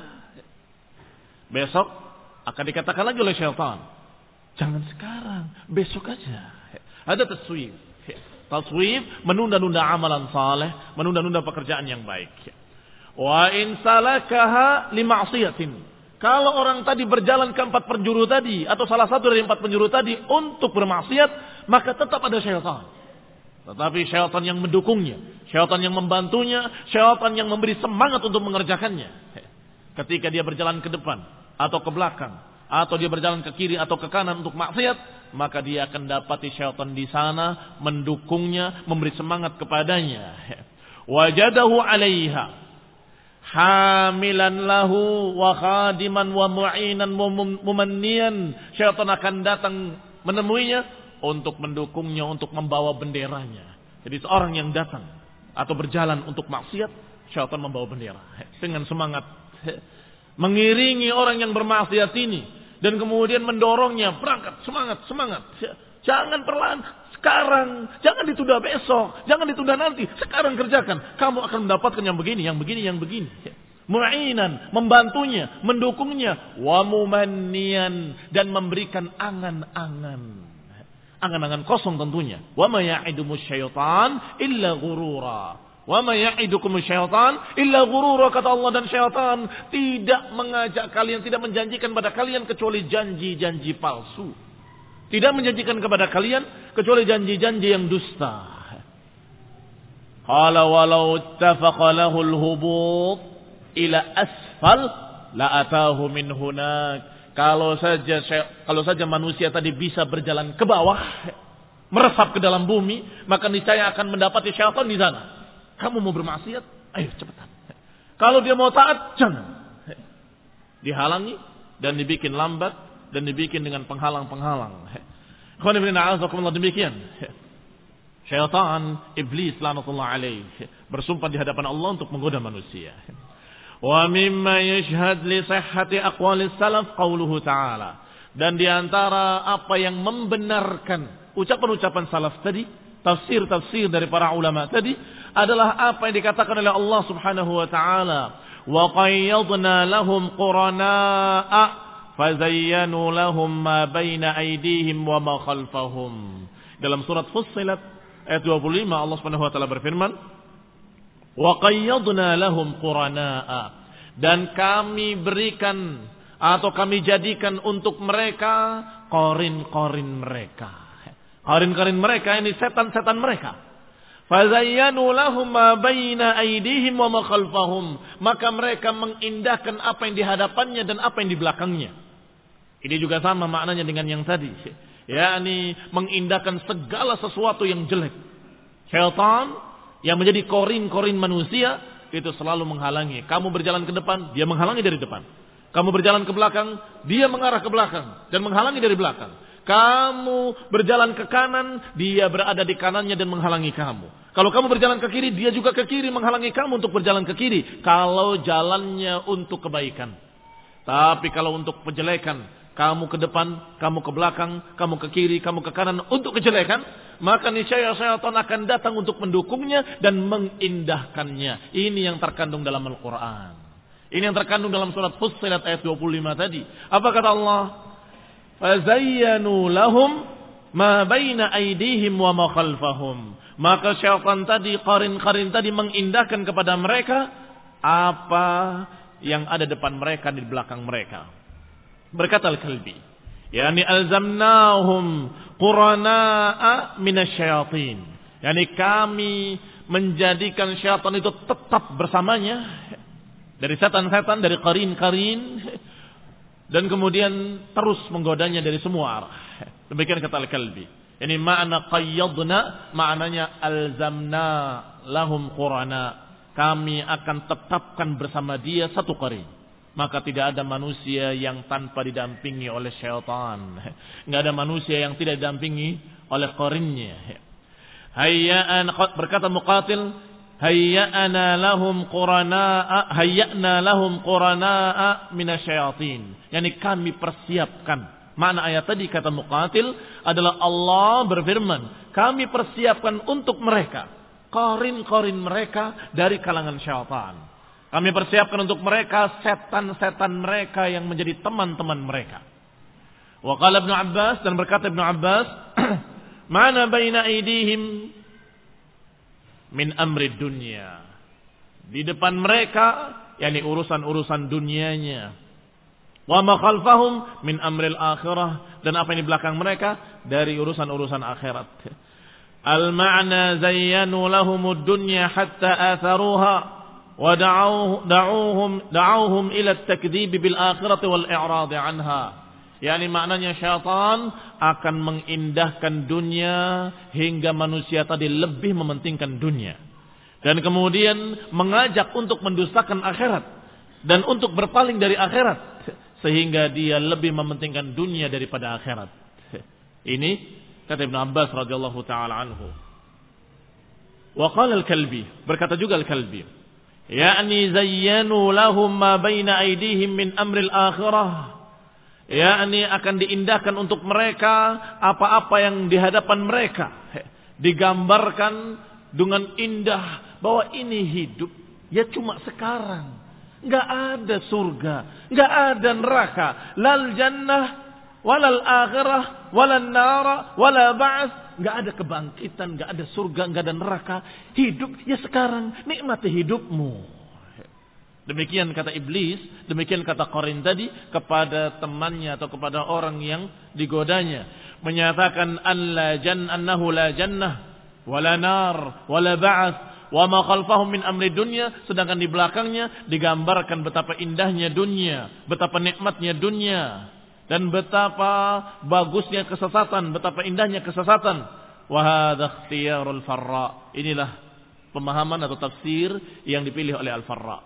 Besok akan dikatakan lagi oleh syaitan, jangan sekarang, besok aja. Ada taswif. Taswif menunda-nunda amalan saleh, menunda-nunda pekerjaan yang baik. Wa in salakaha li ma'siyatin. Kalau orang tadi berjalan ke 4 penjuru tadi, atau salah satu dari 4 penjuru tadi untuk bermaksiat, maka tetap ada syaitan. Tetapi syaitan yang mendukungnya, syaitan yang membantunya, syaitan yang memberi semangat untuk mengerjakannya. Ketika dia berjalan ke depan, atau ke belakang, atau dia berjalan ke kiri atau ke kanan untuk maksiat, maka dia akan dapati syaitan di sana mendukungnya, memberi semangat kepadanya. Wajadahu 'alaiha hamilan lahu wa khadiman wa mu'inan mumanniyan. Syaitan akan datang menemuinya untuk mendukungnya, untuk membawa benderanya. Jadi seorang yang datang atau berjalan untuk maksiat, syaitan membawa bendera dengan semangat, mengiringi orang yang bermaksiat ini dan kemudian mendorongnya, berangkat, semangat. Jangan perlahan, sekarang, jangan ditunda besok, jangan ditunda nanti, sekarang kerjakan. Kamu akan mendapatkan yang begini. Mu'inan, membantunya, mendukungnya, wa mumanniyan, dan memberikan angan-angan. Angan-angan kosong tentunya. Wa ma ya'idumus syaitan illa ghurura. Wa ma ya'idukumus syaitan illa ghurura, kata Allah, dan syaitan tidak mengajak kalian, tidak menjanjikan pada kalian kecuali janji-janji palsu. Tidak menjanjikan kepada kalian kecuali janji-janji yang dusta. Qala walau ittafaqa lahul hubut ila asfal la atahu min hunak. Kalau saja manusia tadi bisa berjalan ke bawah, meresap ke dalam bumi, maka niscaya akan mendapati syaitan di sana. Kamu mau bermaksiat? Ayo cepetan. Kalau dia mau taat, jangan. Dihalangi dan dibikin lambat dan dibikin dengan penghalang-penghalang. Demikian. Syaitan, iblis laknatullah alaih, bersumpah di hadapan Allah untuk menggoda manusia. Wa mimma yashhad li sihhati aqwalis salaf qauluhu ta'ala. Dan di antara apa yang membenarkan ucapan-ucapan salaf tadi, tafsir-tafsir dari para ulama tadi, adalah apa yang dikatakan oleh Allah Subhanahu wa taala, wa qayyadna lahum qurana'a fazayyanu lahum ma baina aydihim wa ma khalfahum. Dalam surat Fussilat ayat 25 Allah Subhanahu wa taala berfirman, wa qayyadna lahum qurana'a, dan kami berikan atau kami jadikan untuk mereka qarin-qarin mereka. Qarin-qarin mereka ini setan-setan mereka. Fazayyanu lahum ma baina aydihim wa ma khalfahum, maka mereka mengindahkan apa yang di hadapannya dan apa yang di belakangnya. Ini juga sama maknanya dengan yang tadi, yakni mengindahkan segala sesuatu yang jelek. Syaitan yang menjadi korin-korin manusia itu selalu menghalangi. Kamu berjalan ke depan, dia menghalangi dari depan. Kamu berjalan ke belakang, dia mengarah ke belakang dan menghalangi dari belakang. Kamu berjalan ke kanan, dia berada di kanannya dan menghalangi kamu. Kalau kamu berjalan ke kiri, dia juga ke kiri menghalangi kamu untuk berjalan ke kiri. Kalau jalannya untuk kebaikan. Tapi kalau untuk kejelekan, kamu ke depan, kamu ke belakang, kamu ke kiri, kamu ke kanan untuk kejelekan, maka niscaya syaitan akan datang untuk mendukungnya dan mengindahkannya. Ini yang terkandung dalam Al-Quran. Ini yang terkandung dalam surat Fussilat ayat 25 tadi. Apa kata Allah? fazayyanu lahum ma baina aydihim wa ma khalfahum. Maka syaitan tadi, qarin-qarin tadi mengindahkan kepada mereka apa yang ada depan mereka, di belakang mereka. Berkata Al-Kalbi, yani alzamnahum qurana'a minasyayatin. Yani kami menjadikan syaitan itu tetap bersamanya dari setan-setan, dari qarin-qarin, dan kemudian terus menggodanya dari semua arah. Demikian kata Al-Kalbi. Ini makna qayyadna, maknanya alzamna lahum qurana. Kami akan tetapkan bersama dia satu qarin. Maka tidak ada manusia yang tanpa didampingi oleh syaitan. Enggak ada manusia yang tidak didampingi oleh qarinnya. Berkata Muqatil, hayya'na lahum qurana'a minasyayatin. Yani kami persiapkan. Makna ayat tadi kata Muqatil adalah Allah berfirman, kami persiapkan untuk mereka qarin-qarin mereka dari kalangan syaitan. Kami persiapkan untuk mereka setan-setan mereka yang menjadi teman-teman mereka. Wa qala Ibnu Abbas, dan berkata Ibnu Abbas, mana baina aydihim min amri dunya. Di depan mereka yakni urusan-urusan dunianya. Wa ma khalfahum min amril akhirah, dan apa yang di belakang mereka dari urusan-urusan akhirat. Al ma'na zayyanu lahumud dunya hatta atharuha wa da'uhum ila at-takdzib bil akhirati wal i'rad anha. Yani maknanya syaitan akan mengindahkan dunia hingga manusia tadi lebih mementingkan dunia, dan kemudian mengajak untuk mendustakan akhirat dan untuk berpaling dari akhirat, sehingga dia lebih mementingkan dunia daripada akhirat. Ini kata Ibnu Abbas radhiyallahu taala anhu. Wa qala Al-Kalbi, berkata juga Al-Kalbi, yakni zayyanu lahum ma baina aydihim min amril akhirah. Yakni akan diindahkan untuk mereka apa-apa yang di hadapan mereka, digambarkan dengan indah bahwa ini hidup ya cuma sekarang. Enggak ada surga, enggak ada neraka, lal jannah walal akhirah walal nara wala ba'ats, enggak ada kebangkitan, enggak ada surga, enggak ada neraka. Hidup ya sekarang, nikmati hidupmu. Demikian kata iblis, demikian kata qarin tadi kepada temannya atau kepada orang yang digodanya, menyatakan annahu la jannah wala nar wala ba'ats wa ma khalfahum min amri dunya, sedangkan di belakangnya digambarkan betapa indahnya dunia, betapa nikmatnya dunia, dan betapa bagusnya kesesatan, betapa indahnya kesesatan. Wa hadza ikhtiyarul Farra. Inilah pemahaman atau tafsir yang dipilih oleh Al-Farra.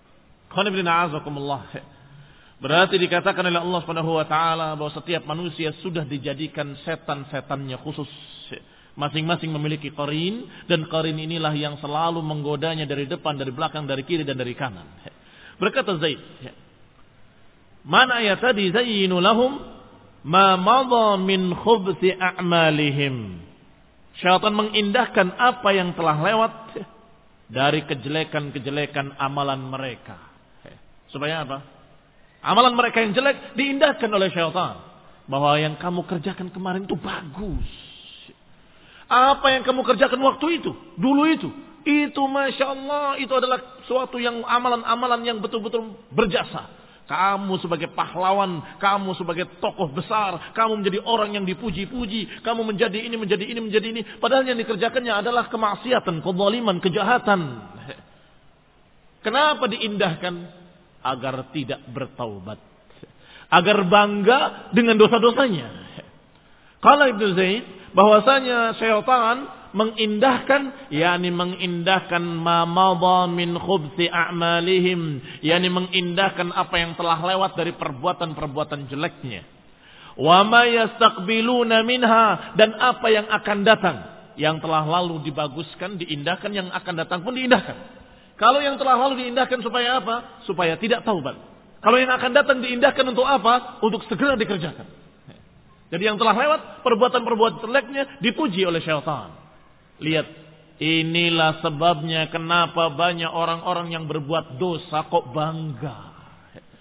Berarti dikatakan oleh Allah Subhanahu wa taala bahwa setiap manusia sudah dijadikan setan-setannya khusus. Masing-masing memiliki qarin, dan qarin inilah yang selalu menggodanya dari depan, dari belakang, dari kiri dan dari kanan. Berkata Zaid, mana ayat tadi, zayyinu lahum ma madha min khubthi a'malihim. Syaitan mengindahkan apa yang telah lewat dari kejelekan-kejelekan amalan mereka. Supaya apa? Amalan mereka yang jelek diindahkan oleh syaitan. Bahwa yang kamu kerjakan kemarin itu bagus. Apa yang kamu kerjakan waktu itu, dulu itu Masya Allah, itu adalah suatu yang amalan-amalan yang betul-betul berjasa. Kamu sebagai pahlawan, kamu sebagai tokoh besar, kamu menjadi orang yang dipuji-puji, kamu menjadi ini, menjadi ini, menjadi ini. Padahal yang dikerjakannya adalah kemaksiatan, kezaliman, kejahatan. Kenapa diindahkan? Agar tidak bertaubat, agar bangga dengan dosa-dosanya. Kala Ibnu Zaid, bahwasanya syaitan mengindahkan, yakni mengindahkan ma madha min khubthi a'malihim, yakni mengindahkan apa yang telah lewat dari perbuatan-perbuatan jeleknya. Wa ma yastaqbiluna minha, dan apa yang akan datang, yang telah lalu dibaguskan, diindahkan, yang akan datang pun diindahkan. Kalau yang telah lalu diindahkan supaya apa? Supaya tidak taubat. Kalau yang akan datang diindahkan untuk apa? Untuk segera dikerjakan. Jadi yang telah lewat, perbuatan-perbuatan jeleknya dipuji oleh syaitan. Lihat, inilah sebabnya kenapa banyak orang-orang yang berbuat dosa kok bangga.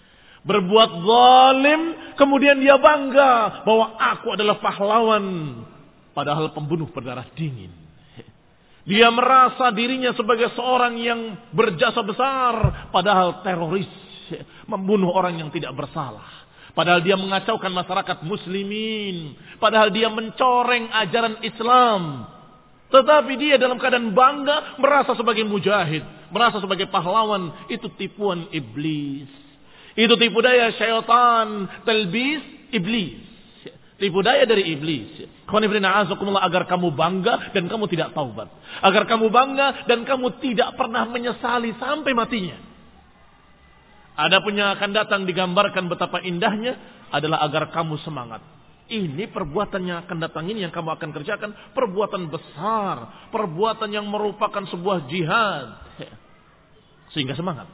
berbuat zalim, kemudian dia bangga bahwa aku adalah pahlawan, padahal pembunuh berdarah dingin. Dia merasa dirinya sebagai seorang yang berjasa besar, padahal teroris, membunuh orang yang tidak bersalah. Padahal dia mengacaukan masyarakat muslimin. Padahal dia mencoreng ajaran Islam. Tetapi dia dalam keadaan bangga, merasa sebagai mujahid, merasa sebagai pahlawan. Itu tipuan iblis. Itu tipu daya syaitan, talbis iblis. Tipu daya dari iblis. Agar kamu bangga dan kamu tidak taubat. Agar kamu bangga dan kamu tidak pernah menyesali sampai matinya. Adapun yang akan datang digambarkan betapa indahnya adalah agar kamu semangat. Ini perbuatan yang akan datang ini yang kamu akan kerjakan. Perbuatan besar. Perbuatan yang merupakan sebuah jihad. Sehingga semangat.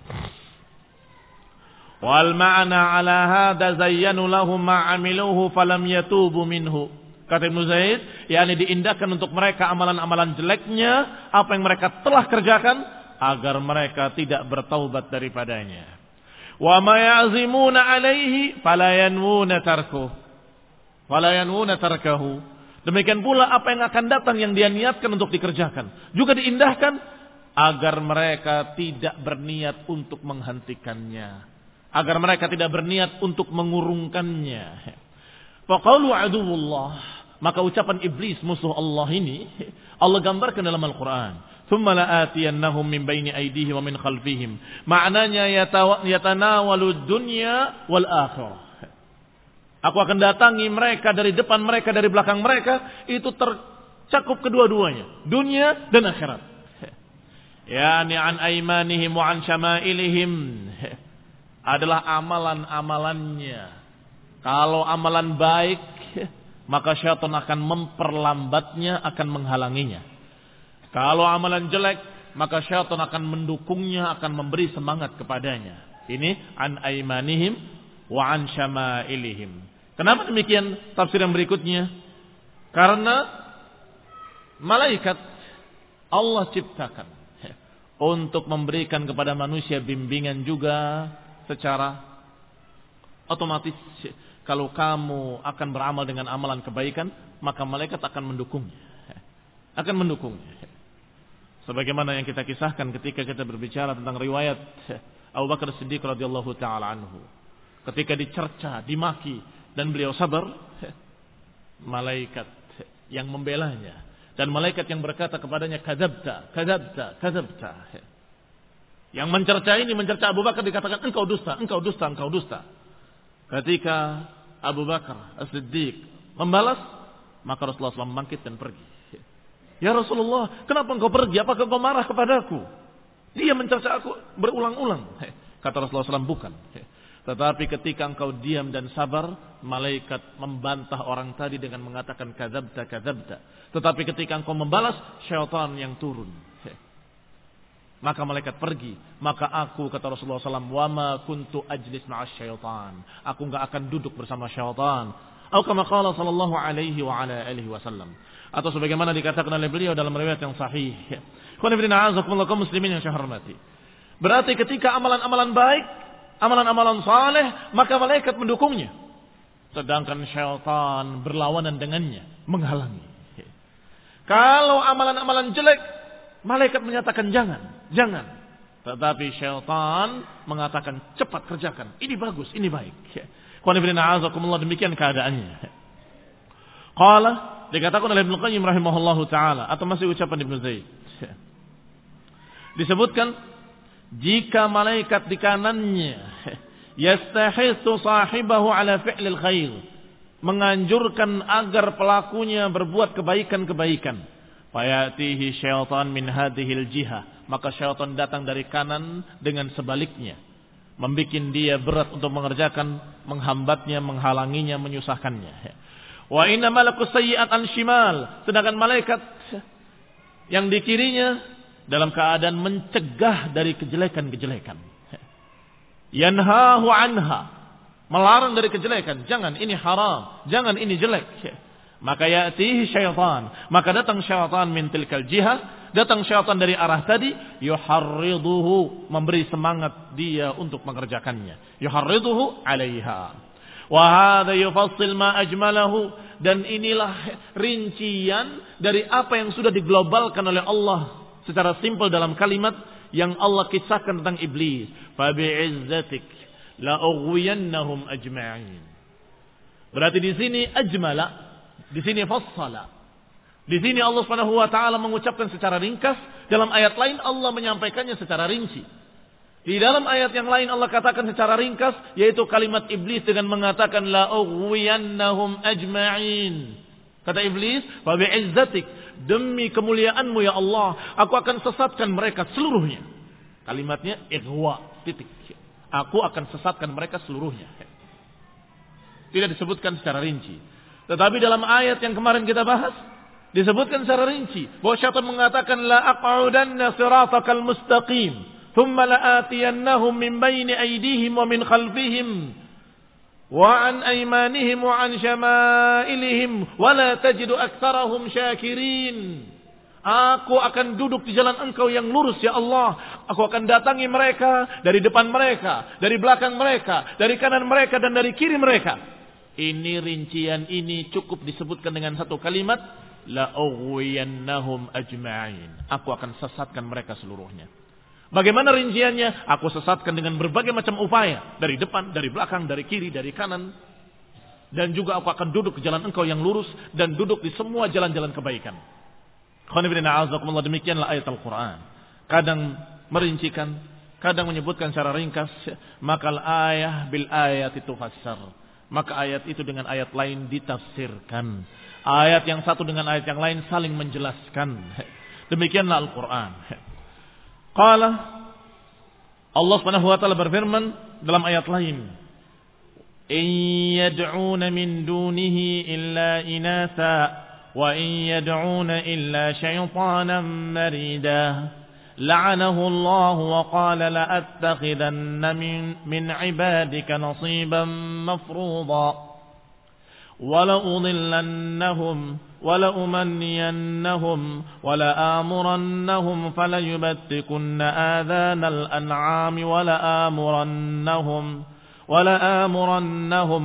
Wal ma'na ala hadza zayyanu lahum ma 'amiluhu falam yatubu minhu. Kata Ibnu Zaid, yakni diindahkan untuk mereka amalan-amalan jeleknya, apa yang mereka telah kerjakan, agar mereka tidak bertaubat daripadanya. Wa ma ya'zimuna 'alaihi fala yanwuna tarkuhu. Fala yanwuna tarkahu. Demikian pula apa yang akan datang yang dia niatkan untuk dikerjakan, juga diindahkan agar mereka tidak berniat untuk menghentikannya, agar mereka tidak berniat untuk mengurungkannya. Faqalu aduwwullah, maka ucapan iblis musuh Allah ini Allah gambarkan dalam Al-Qur'an. Thumma la'atiyannahum min baini aydihim wa min khalfihim. Maknanya yatanawalu dunya wal akhirah. Aku akan datangi mereka dari depan mereka, dari belakang mereka. Itu tercakup kedua-duanya, dunia dan akhirat. Yani an aymanihim wa an syama'ilihim. Adalah amalan-amalannya. Kalau amalan baik, maka syaitan akan memperlambatnya, akan menghalanginya. Kalau amalan jelek, maka syaitan akan mendukungnya, akan memberi semangat kepadanya. Ini an aymanihim wa an syama'ilihim. Kenapa demikian tafsir yang berikutnya? Karena malaikat Allah ciptakan untuk memberikan kepada manusia bimbingan juga secara otomatis. Kalau kamu akan beramal dengan amalan kebaikan, maka malaikat akan mendukungnya. Akan mendukungnya. Sebagaimana yang kita kisahkan ketika kita berbicara tentang riwayat Abu Bakar Siddiq radhiyallahu taala anhu. Ketika dicerca, dimaki dan beliau sabar, malaikat yang membelanya dan malaikat yang berkata kepadanya kadzabta, kadzabta, kadzabta. Yang mencerca ini mencerca Abu Bakar dikatakan engkau dusta, engkau dusta, engkau dusta. Ketika Abu Bakar As-Siddiq membalas, maka Rasulullah SAW bangkit dan pergi. Ya Rasulullah, kenapa engkau pergi? Apakah engkau marah kepadaku? Dia mencerca aku berulang-ulang. Kata Rasulullah SAW, bukan. Tetapi ketika engkau diam dan sabar, malaikat membantah orang tadi dengan mengatakan kadzabta, kadzabta. Tetapi ketika engkau membalas, syaitan yang turun. Maka malaikat pergi. Maka aku, kata Rasulullah SAW, wama kuntu ajlis ma'as syaitan. Aku enggak akan duduk bersama syaitan. Atau kama qala sallallahu alaihi wa ala alihi wasallam. Atau sebagaimana dikatakan oleh beliau dalam riwayat yang sahih. Kaum muslimin yang saya hormati. Berarti ketika amalan-amalan baik, amalan-amalan saleh, maka malaikat mendukungnya. Sedangkan syaitan berlawanan dengannya, menghalangi. Kalau amalan-amalan jelek, malaikat menyatakan jangan, jangan. Tetapi syaitan mengatakan cepat kerjakan. Ini bagus, ini baik. Demikian keadaannya. Qala, dikatakan oleh Ibnu Qayyim rahimahullahu taala, atau masih ucapan Ibnu Zaid. Disebutkan jika malaikat di kanannya yastahisu sahibahu ala fi'lil khair, menganjurkan agar pelakunya berbuat kebaikan-kebaikan, fayatihi syaitan min hadhil jihah, maka syaitan datang dari kanan dengan sebaliknya, membuat dia berat untuk mengerjakan, menghambatnya, menghalanginya, menyusahkannya. Wa inna malakus sayyi'at an shimal, sedangkan malaikat yang di kirinya dalam keadaan mencegah dari kejelekan-kejelekan. Yanhahu anha, melarang dari kejelekan. Jangan, ini haram. Jangan, ini jelek. Maka ya'tihi syaitan. Maka datang syaitan min tilkal jihah. Datang syaitan dari arah tadi. Yuharriduhu. Memberi semangat dia untuk mengerjakannya. Yuharriduhu alaiha. Wa hadha yufassil ma ajmalahu. Dan inilah rincian dari apa yang sudah diglobalkan oleh Allah. Secara simpel dalam kalimat yang Allah kisahkan tentang iblis. Fabi'izzatik la'ughwiyannahum ajma'in. Berarti di sini ajmala. Di sini fassala. Di sini Allah Subhanahu wa taala mengucapkan secara ringkas, dalam ayat lain Allah menyampaikannya secara rinci. Di dalam ayat yang lain Allah katakan secara ringkas, yaitu kalimat iblis dengan mengatakan la ughwiyannahum ajma'in. Kata iblis, "Fa bi'izzatik, demi kemuliaanmu ya Allah, aku akan sesatkan mereka seluruhnya." Kalimatnya ighwa, titik. Aku akan sesatkan mereka seluruhnya. Tidak disebutkan secara rinci. Tetapi dalam ayat yang kemarin kita bahas, disebutkan secara rinci bahwa syaitan mengatakan la aq'udanna siratakal mustaqim thumma la'atiyannahum min baini aydihim wa min khalfihim wa an aymanihim wa an syama'ilihim wa la tajidu aktsarahum syakirin. Aku akan duduk di jalan engkau yang lurus ya Allah. Aku akan datangi mereka dari depan mereka, dari belakang mereka, dari kanan mereka dan dari kiri mereka. Ini rincian ini cukup disebutkan dengan satu kalimat. La'ughwiyannahum ajma'in. Aku akan sesatkan mereka seluruhnya. Bagaimana rinciannya? Aku sesatkan dengan berbagai macam upaya. Dari depan, dari belakang, dari kiri, dari kanan. Dan juga aku akan duduk di jalan engkau yang lurus. Dan duduk di semua jalan-jalan kebaikan. Demikianlah ayat Al-Quran. Kadang merincikan, kadang menyebutkan secara ringkas. Maka ayah bil ayat itu fassar. Maka ayat itu dengan ayat lain ditafsirkan. Ayat yang satu dengan ayat yang lain saling menjelaskan. Demikianlah Al-Quran. Qala Allah Subhanahu wa taala berfirman dalam ayat lain, "In yad'una min dunihi illa inatha wa in yad'una illa syaitanan marida." لعنه الله وقال لأتخذن من عبادك نصيبا مفروضا ولأضلنهم ولأمنينهم ولآمرنهم فليبتكن آذان الأنعام ولآمرنهم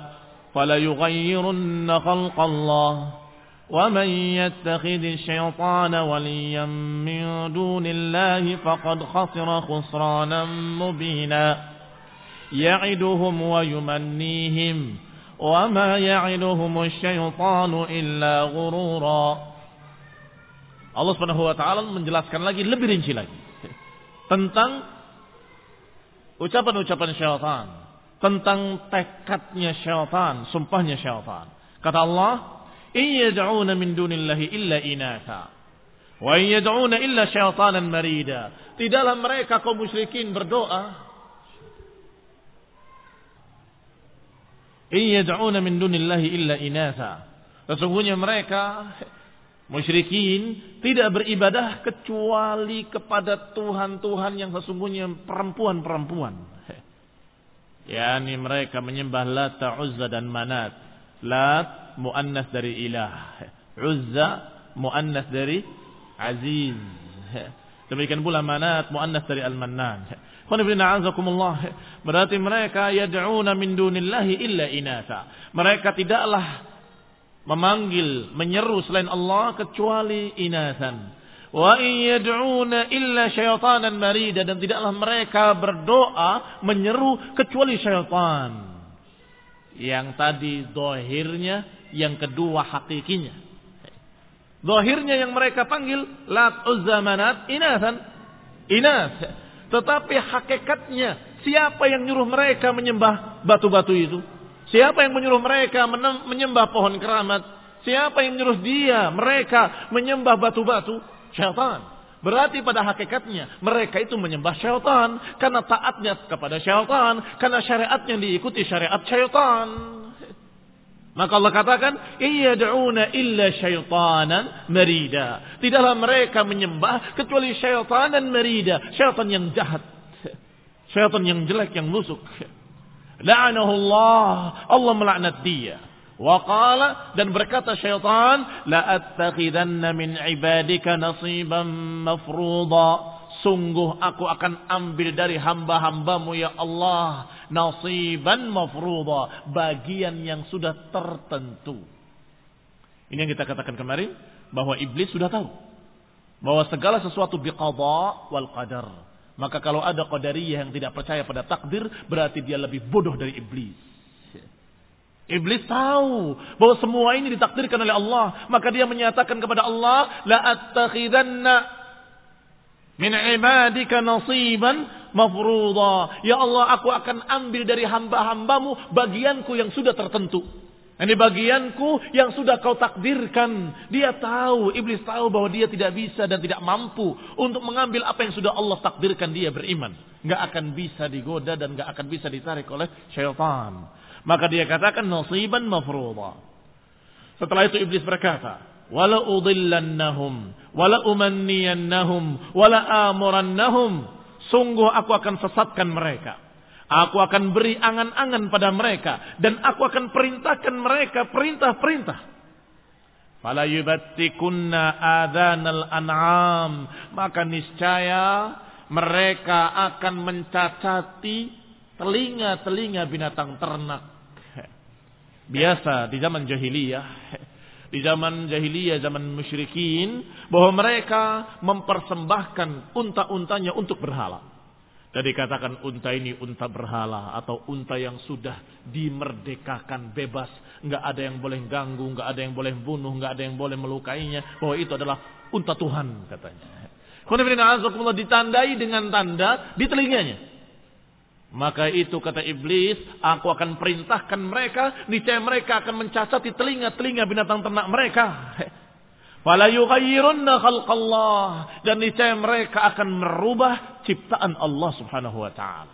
فليغيرن خلق الله ومن يتخذ الشيطان وليا من دون الله فقد خسر خسرانا مبينا يعدهم ويمنيهم وما يعدهم الشيطان إلا غرورا. Allah Subhanahu wa taala menjelaskan lagi lebih rinci lagi tentang ucapan-ucapan syaitan, tentang tekadnya syaitan, sumpahnya syaitan. Kata Allah, "In yad'una min dunillahi illa inatha wa in yad'una illa syaitanan marida." Tidaklah mereka kaum musyrikin berdoa, "In yad'una min dunillahi illa inatha." Sesungguhnya mereka musyrikin tidak beribadah kecuali kepada Tuhan-Tuhan yang sesungguhnya perempuan-perempuan. yakni mereka menyembah Lat, Uzza dan Manat. Lat muannas dari ilah, Uzza muannas dari aziz. Demikian pula Manat muannas dari al-Mannan. Berarti mereka yad'una min dunillahi illa inatha. Mereka tidaklah memanggil, menyeru selain Allah kecuali inathan. Wa in yad'una illa syaitanan marida, dan tidaklah mereka berdoa menyeru kecuali syaitan. Yang tadi zahirnya, yang kedua hakikinya. Zahirnya yang mereka panggil Lat, Uzza, Manat, inathan, inas. Tetapi hakikatnya, siapa yang nyuruh mereka menyembah batu-batu itu? Siapa yang menyuruh mereka menyembah pohon keramat? Siapa yang menyuruh mereka menyembah batu-batu? Syaitan. Berarti pada hakikatnya mereka itu menyembah syaitan karena taatnya kepada syaitan, karena syariatnya diikuti syariat syaitan. Maka Allah katakan, "Iyad'una illa syaitanan marida." Tidaklah mereka menyembah kecuali syaitanan marida, syaitan yang jahat, syaitan yang jelek, yang busuk. La'anahu Allah, Allah melaknat dia. Wa qala, dan berkata syaitan, la attakhidanna min ibadika nasiban mafruḍa. Sungguh aku akan ambil dari hamba-hambamu ya Allah nasiban mafruḍa, bagian yang sudah tertentu. Ini yang kita katakan kemarin, bahwa iblis sudah tahu bahwa segala sesuatu biqada wal qadar. Maka kalau ada qadariyah yang tidak percaya pada takdir, berarti dia lebih bodoh dari iblis. Iblis tahu bahwa semua ini ditakdirkan oleh Allah, maka dia menyatakan kepada Allah, la attakhidanna min ibadika nasiban mafruḍa. Ya Allah, aku akan ambil dari hamba-hambamu bagianku yang sudah tertentu. Ini bagianku yang sudah kau takdirkan. Dia tahu, iblis tahu bahwa dia tidak bisa dan tidak mampu untuk mengambil apa yang sudah Allah takdirkan dia beriman. Nggak akan bisa digoda dan nggak akan bisa ditarik oleh syaitan. Maka dia katakan nasiban mafruḍa. Setelah itu iblis berkata, wala udillannahum wala umanniyannahum wala amurannahum. Sungguh aku akan sesatkan mereka. Aku akan beri angan-angan pada mereka. Dan aku akan perintahkan mereka perintah-perintah. Fala yubattikunna adhanal an'am. Maka niscaya mereka akan mencacati telinga-telinga binatang ternak. Biasa di zaman jahiliyah. Di zaman jahiliyah, zaman musyrikin. Bahwa mereka mempersembahkan unta-untanya untuk berhala. Dan dikatakan unta ini unta berhala atau unta yang sudah dimerdekakan bebas. Enggak ada yang boleh ganggu, enggak ada yang boleh bunuh, enggak ada yang boleh melukainya. Bahwa itu adalah unta Tuhan katanya. Khonifidina ditandai dengan tanda di telinganya. Maka itu kata iblis, aku akan perintahkan mereka, niscaya mereka akan mencacati telinga-telinga binatang ternak mereka. Fala yughayyirunna khalqallah, dan niscaya mereka akan merubah ciptaan Allah Subhanahu wa taala.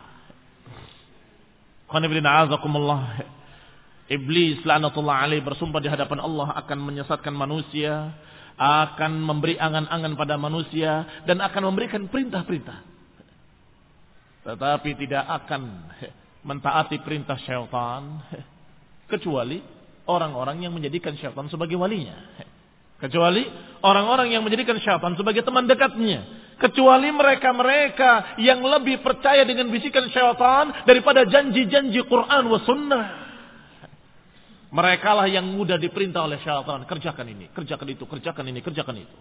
Qanibina azakumullah. Iblis laknatullah alaih bersumpah di hadapan Allah akan menyesatkan manusia, akan memberi angan-angan pada manusia dan akan memberikan perintah-perintah. Tetapi tidak akan mentaati perintah syaitan kecuali orang-orang yang menjadikan syaitan sebagai walinya. Kecuali orang-orang yang menjadikan syaitan sebagai teman dekatnya. Kecuali mereka-mereka yang lebih percaya dengan bisikan syaitan daripada janji-janji Quran wa sunnah. Mereka lah yang mudah diperintah oleh syaitan. Kerjakan ini, kerjakan itu, kerjakan ini, kerjakan itu.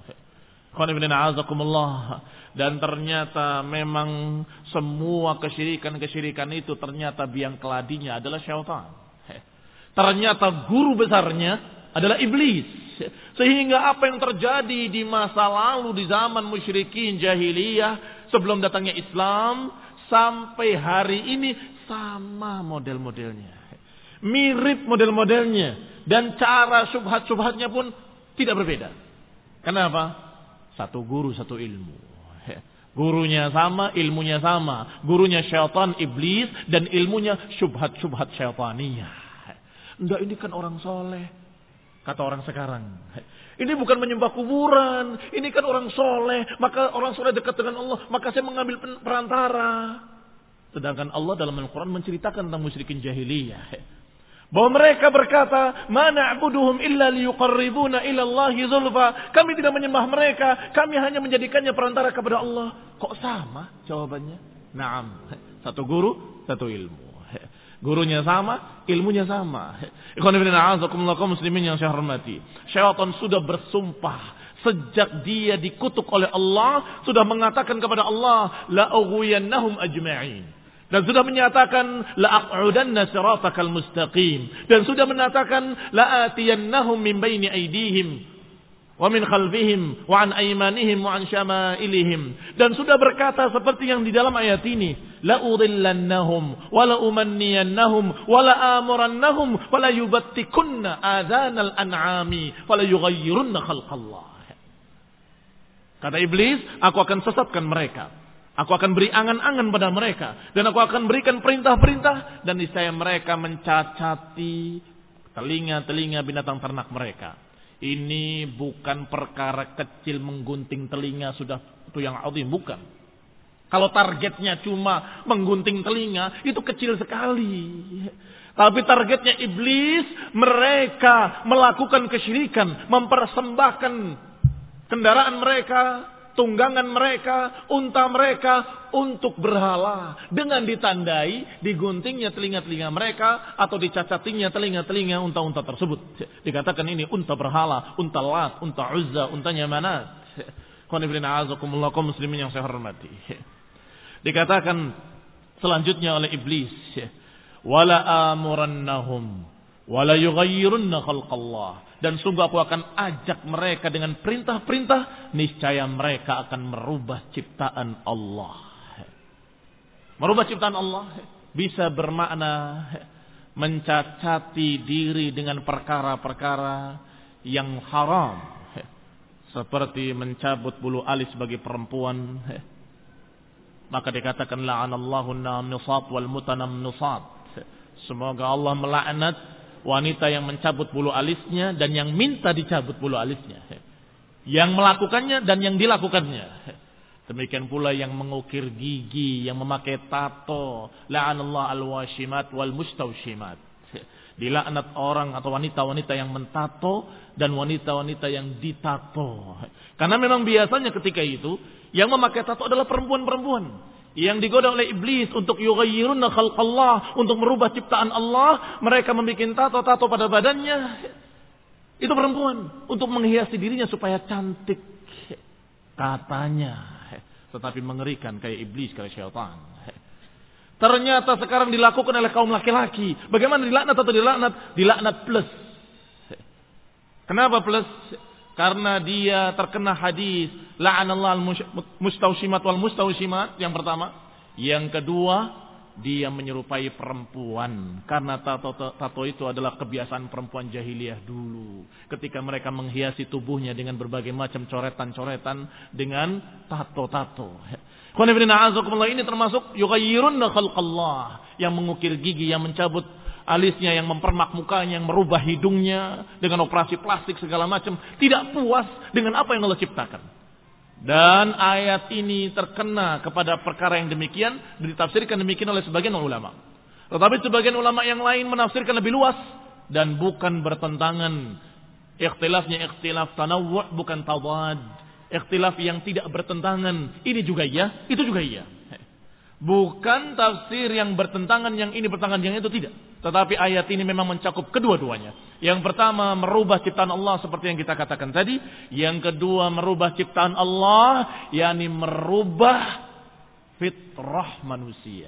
Dan ternyata memang semua kesyirikan-kesyirikan itu ternyata biang keladinya adalah syaitan. Ternyata guru besarnya adalah iblis. Sehingga apa yang terjadi di masa lalu di zaman musyrikin jahiliyah sebelum datangnya Islam sampai hari ini sama model-modelnya. Mirip model-modelnya dan cara syubhat-syubhatnya pun tidak berbeda. Kenapa? Satu guru, satu ilmu. Gurunya sama, ilmunya sama. Gurunya syaitan, iblis, dan ilmunya syubhat-syubhat syaitaniyah. Enggak, ini kan orang soleh, kata orang sekarang. Ini bukan menyembah kuburan, ini kan orang soleh, maka orang soleh dekat dengan Allah, maka saya mengambil perantara. Sedangkan Allah dalam Al-Quran menceritakan tentang musyrikin jahiliyah. Bahwa mereka berkata, "Ma na'buduhum illa liyuqarribuna ila Allahi zulfa." Kami tidak menyembah mereka, kami hanya menjadikannya perantara kepada Allah. Kok sama jawabannya? Naam. Satu guru, satu ilmu. Gurunya sama, ilmunya sama. Ikhwan fillah, a'azakumullah kaum muslimin yang saya hormati. Syaitan sudah bersumpah sejak dia dikutuk oleh Allah, sudah mengatakan kepada Allah, "La ughwiyannahum ajma'in." Dan sudah menyatakan la'aq'udanna siratakal mustaqim. Dan sudah menyatakan la'atiyannahum min baini aydihim wa min khalfihim wa an aymanihim wa an syama'ilihim. Dan sudah berkata seperti yang di dalam ayat ini, la'udillannahum wa la'umanniyannahum wa la'amurannahum wa la yubattikunna adhanal an'ami wa la yughayyirunna khalqallah. Kata iblis, aku akan sesatkan mereka. Aku akan beri angan-angan pada mereka. Dan aku akan berikan perintah-perintah. Dan niscaya mereka mencacati telinga-telinga binatang ternak mereka. Ini bukan perkara kecil menggunting telinga sudah itu yang azim. Bukan. Kalau targetnya cuma menggunting telinga, itu kecil sekali. Tapi targetnya iblis, mereka melakukan kesyirikan, mempersembahkan kendaraan mereka, tunggangan mereka, unta mereka untuk berhala. Dengan ditandai, diguntingnya telinga-telinga mereka atau dicacatinya telinga-telinga unta-unta tersebut. Dikatakan ini unta berhala, unta Lat, unta Uzza, untanya Manat. Kaum muslimin yang saya hormati. Dikatakan selanjutnya oleh iblis, wala amurannahum wala yughayyirunna khalqallah, dan sungguh aku akan ajak mereka dengan perintah-perintah, niscaya mereka akan merubah ciptaan Allah. Merubah ciptaan Allah bisa bermakna mencacati diri dengan perkara-perkara yang haram, seperti mencabut bulu alis bagi perempuan. Maka dikatakan la'anallahu an-namisat wal mutanammisat. Semoga Allah melaknat wanita yang mencabut bulu alisnya dan yang minta dicabut bulu alisnya. Yang melakukannya dan yang dilakukannya. Demikian pula yang mengukir gigi, yang memakai tato. La'anallahu al-washimat wal mustawshimat. Dilaknat orang atau wanita-wanita yang mentato dan wanita-wanita yang ditato. Karena memang biasanya ketika itu yang memakai tato adalah perempuan-perempuan yang digoda oleh iblis untuk yughayyiruna khalqallah, untuk merubah ciptaan Allah. Mereka membuat tato-tato pada badannya. Itu perempuan untuk menghiasi dirinya supaya cantik katanya. Tetapi mengerikan kayak iblis, kayak syaitan. Ternyata sekarang dilakukan oleh kaum laki-laki. Bagaimana dilaknat atau dilaknat? Dilaknat plus. Kenapa plus? Karena dia terkena hadis la'anallahu al-mustawshimat wal mustawshimat, yang pertama. Yang kedua, dia menyerupai perempuan. Karena tato itu adalah kebiasaan perempuan jahiliyah dulu. Ketika mereka menghiasi tubuhnya dengan berbagai macam coretan-coretan dengan tato-tato. Ini termasuk yughayyirunna khalqallah, yang mengukir gigi, yang mencabut alisnya, yang mempermak mukanya, yang merubah hidungnya dengan operasi plastik segala macam, tidak puas dengan apa yang Allah ciptakan. Dan ayat ini terkena kepada perkara yang demikian, ditafsirkan demikian oleh sebagian ulama. Tetapi sebagian ulama yang lain menafsirkan lebih luas dan bukan bertentangan. Ikhtilafnya ikhtilaf tanawwu', bukan tadad. Ikhtilaf yang tidak bertentangan. Ini juga iya, itu juga iya. Bukan tafsir yang bertentangan, yang ini bertentangan, yang itu tidak. Tetapi ayat ini memang mencakup kedua-duanya. Yang pertama, merubah ciptaan Allah seperti yang kita katakan tadi. Yang kedua, merubah ciptaan Allah, yakni merubah fitrah manusia.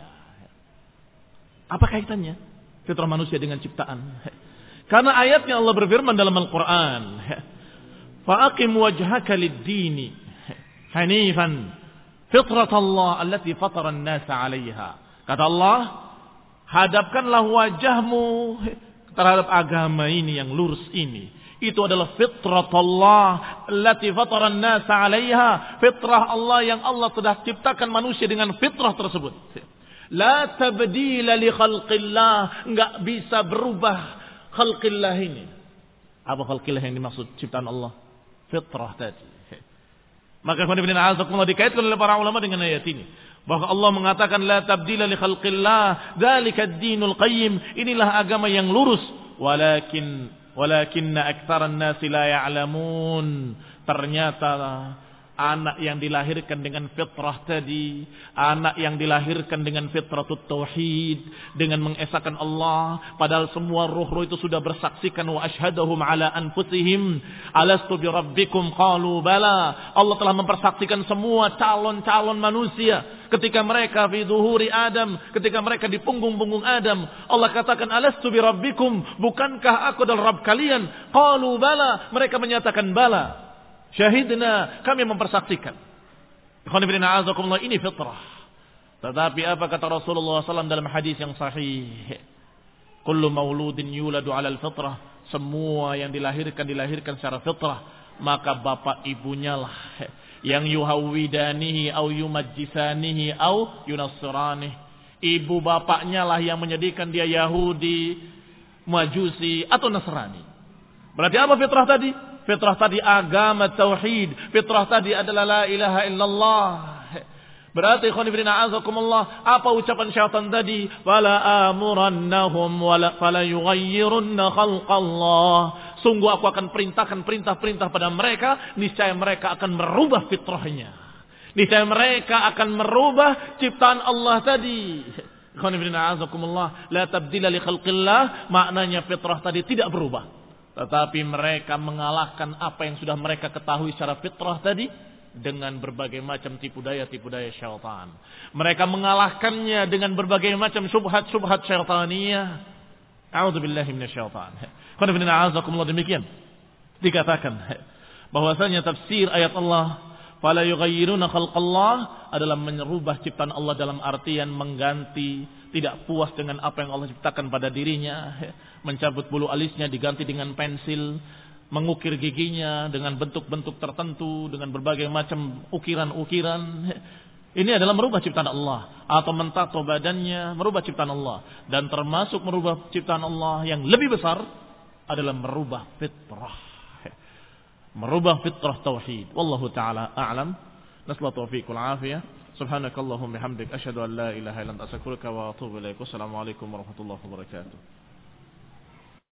Apa kaitannya fitrah manusia dengan ciptaan? Karena ayatnya Allah berfirman dalam Al-Quran, fa'aqim wajhaka lid-dini hanifan fitratallah allati fatara an-nasa 'alaiha. Kata Allah, hadapkanlah wajahmu terhadap agama ini yang lurus ini. Itu adalah fitratullah allati fatara an-nasa 'alaiha, fitrah Allah yang Allah sudah ciptakan manusia dengan fitrah tersebut. La tabdila li khalqillah, enggak bisa berubah khalqillah ini. Apa khalqillah yang dimaksud ciptaan Allah? Fitrah tadi. Maka dikaitkan oleh para ulama dengan ayat ini, bahwa Allah mengatakan la tabdila li khalqillah, dzalika ad-dinul qayyim, inilah agama yang lurus, walakinna aktsaran nasi la ya'lamun. Ternyata anak yang dilahirkan dengan fitrah tadi, anak yang dilahirkan dengan fitratut tauhid, dengan mengesahkan Allah, padahal semua ruh-ruh itu sudah bersaksikan, wa asyhadahum ala anfusihim alastu bi rabbikum qalu bala. Allah telah mempersaksikan semua calon-calon manusia ketika mereka fi dhuhuri Adam, ketika mereka di punggung-punggung Adam. Allah katakan alastu bi rabbikum, bukankah aku adalah Rabb kalian? Qalu bala, mereka menyatakan bala. Syahidna, kami mempersaksikan. Ini fitrah. Tetapi apa kata Rasulullah SAW dalam hadis yang sahih? Kullu mauludin yuladu alal fitrah. Semua yang dilahirkan secara fitrah. Maka bapak ibunya lah yang yuhawidanihi au yumajjisanihi au yunassiranihi. Ibu bapaknya lah yang menjadikan dia Yahudi, Majusi atau Nasrani. Berarti apa fitrah tadi? Fitrah tadi agama tauhid. Fitrah tadi adalah la ilaha illallah. Berarti ikhwan fillah azakumullah, apa ucapan syaitan tadi? Wala amurannahum wala fala yughayyirunna khalqallah. Sungguh aku akan perintahkan perintah-perintah pada mereka, niscaya mereka akan merubah fitrahnya. Niscaya mereka akan merubah ciptaan Allah tadi. Ikhwan fillah azakumullah, la tabdila li khalqillah, maknanya fitrah tadi tidak berubah. Tetapi mereka mengalahkan apa yang sudah mereka ketahui secara fitrah tadi dengan berbagai macam tipu daya syaitan. Mereka mengalahkannya dengan berbagai macam syubhat syaitaniyah. A'udzubillahi minasyaitan. Qul inna a'udzukumullah, demikian dikatakan bahwasanya tafsir ayat Allah fala yughayyiruna khalqallah adalah merubah ciptaan Allah dalam artian mengganti, tidak puas dengan apa yang Allah ciptakan pada dirinya, mencabut bulu alisnya diganti dengan pensil, mengukir giginya dengan bentuk-bentuk tertentu, dengan berbagai macam ukiran-ukiran. Ini adalah merubah ciptaan Allah. Atau mentato badannya, merubah ciptaan Allah. Dan termasuk merubah ciptaan Allah yang lebih besar adalah merubah fitrah. Merubah fitrah tauhid. Wallahu ta'ala a'lam. Nasla taufiq wal afiyah. Subhanakallahumma bihamdik asyhadu an la ilaha illa anta astaghfiruka wa atubu ilaik. Wassalamualaikum warahmatullahi wabarakatuh.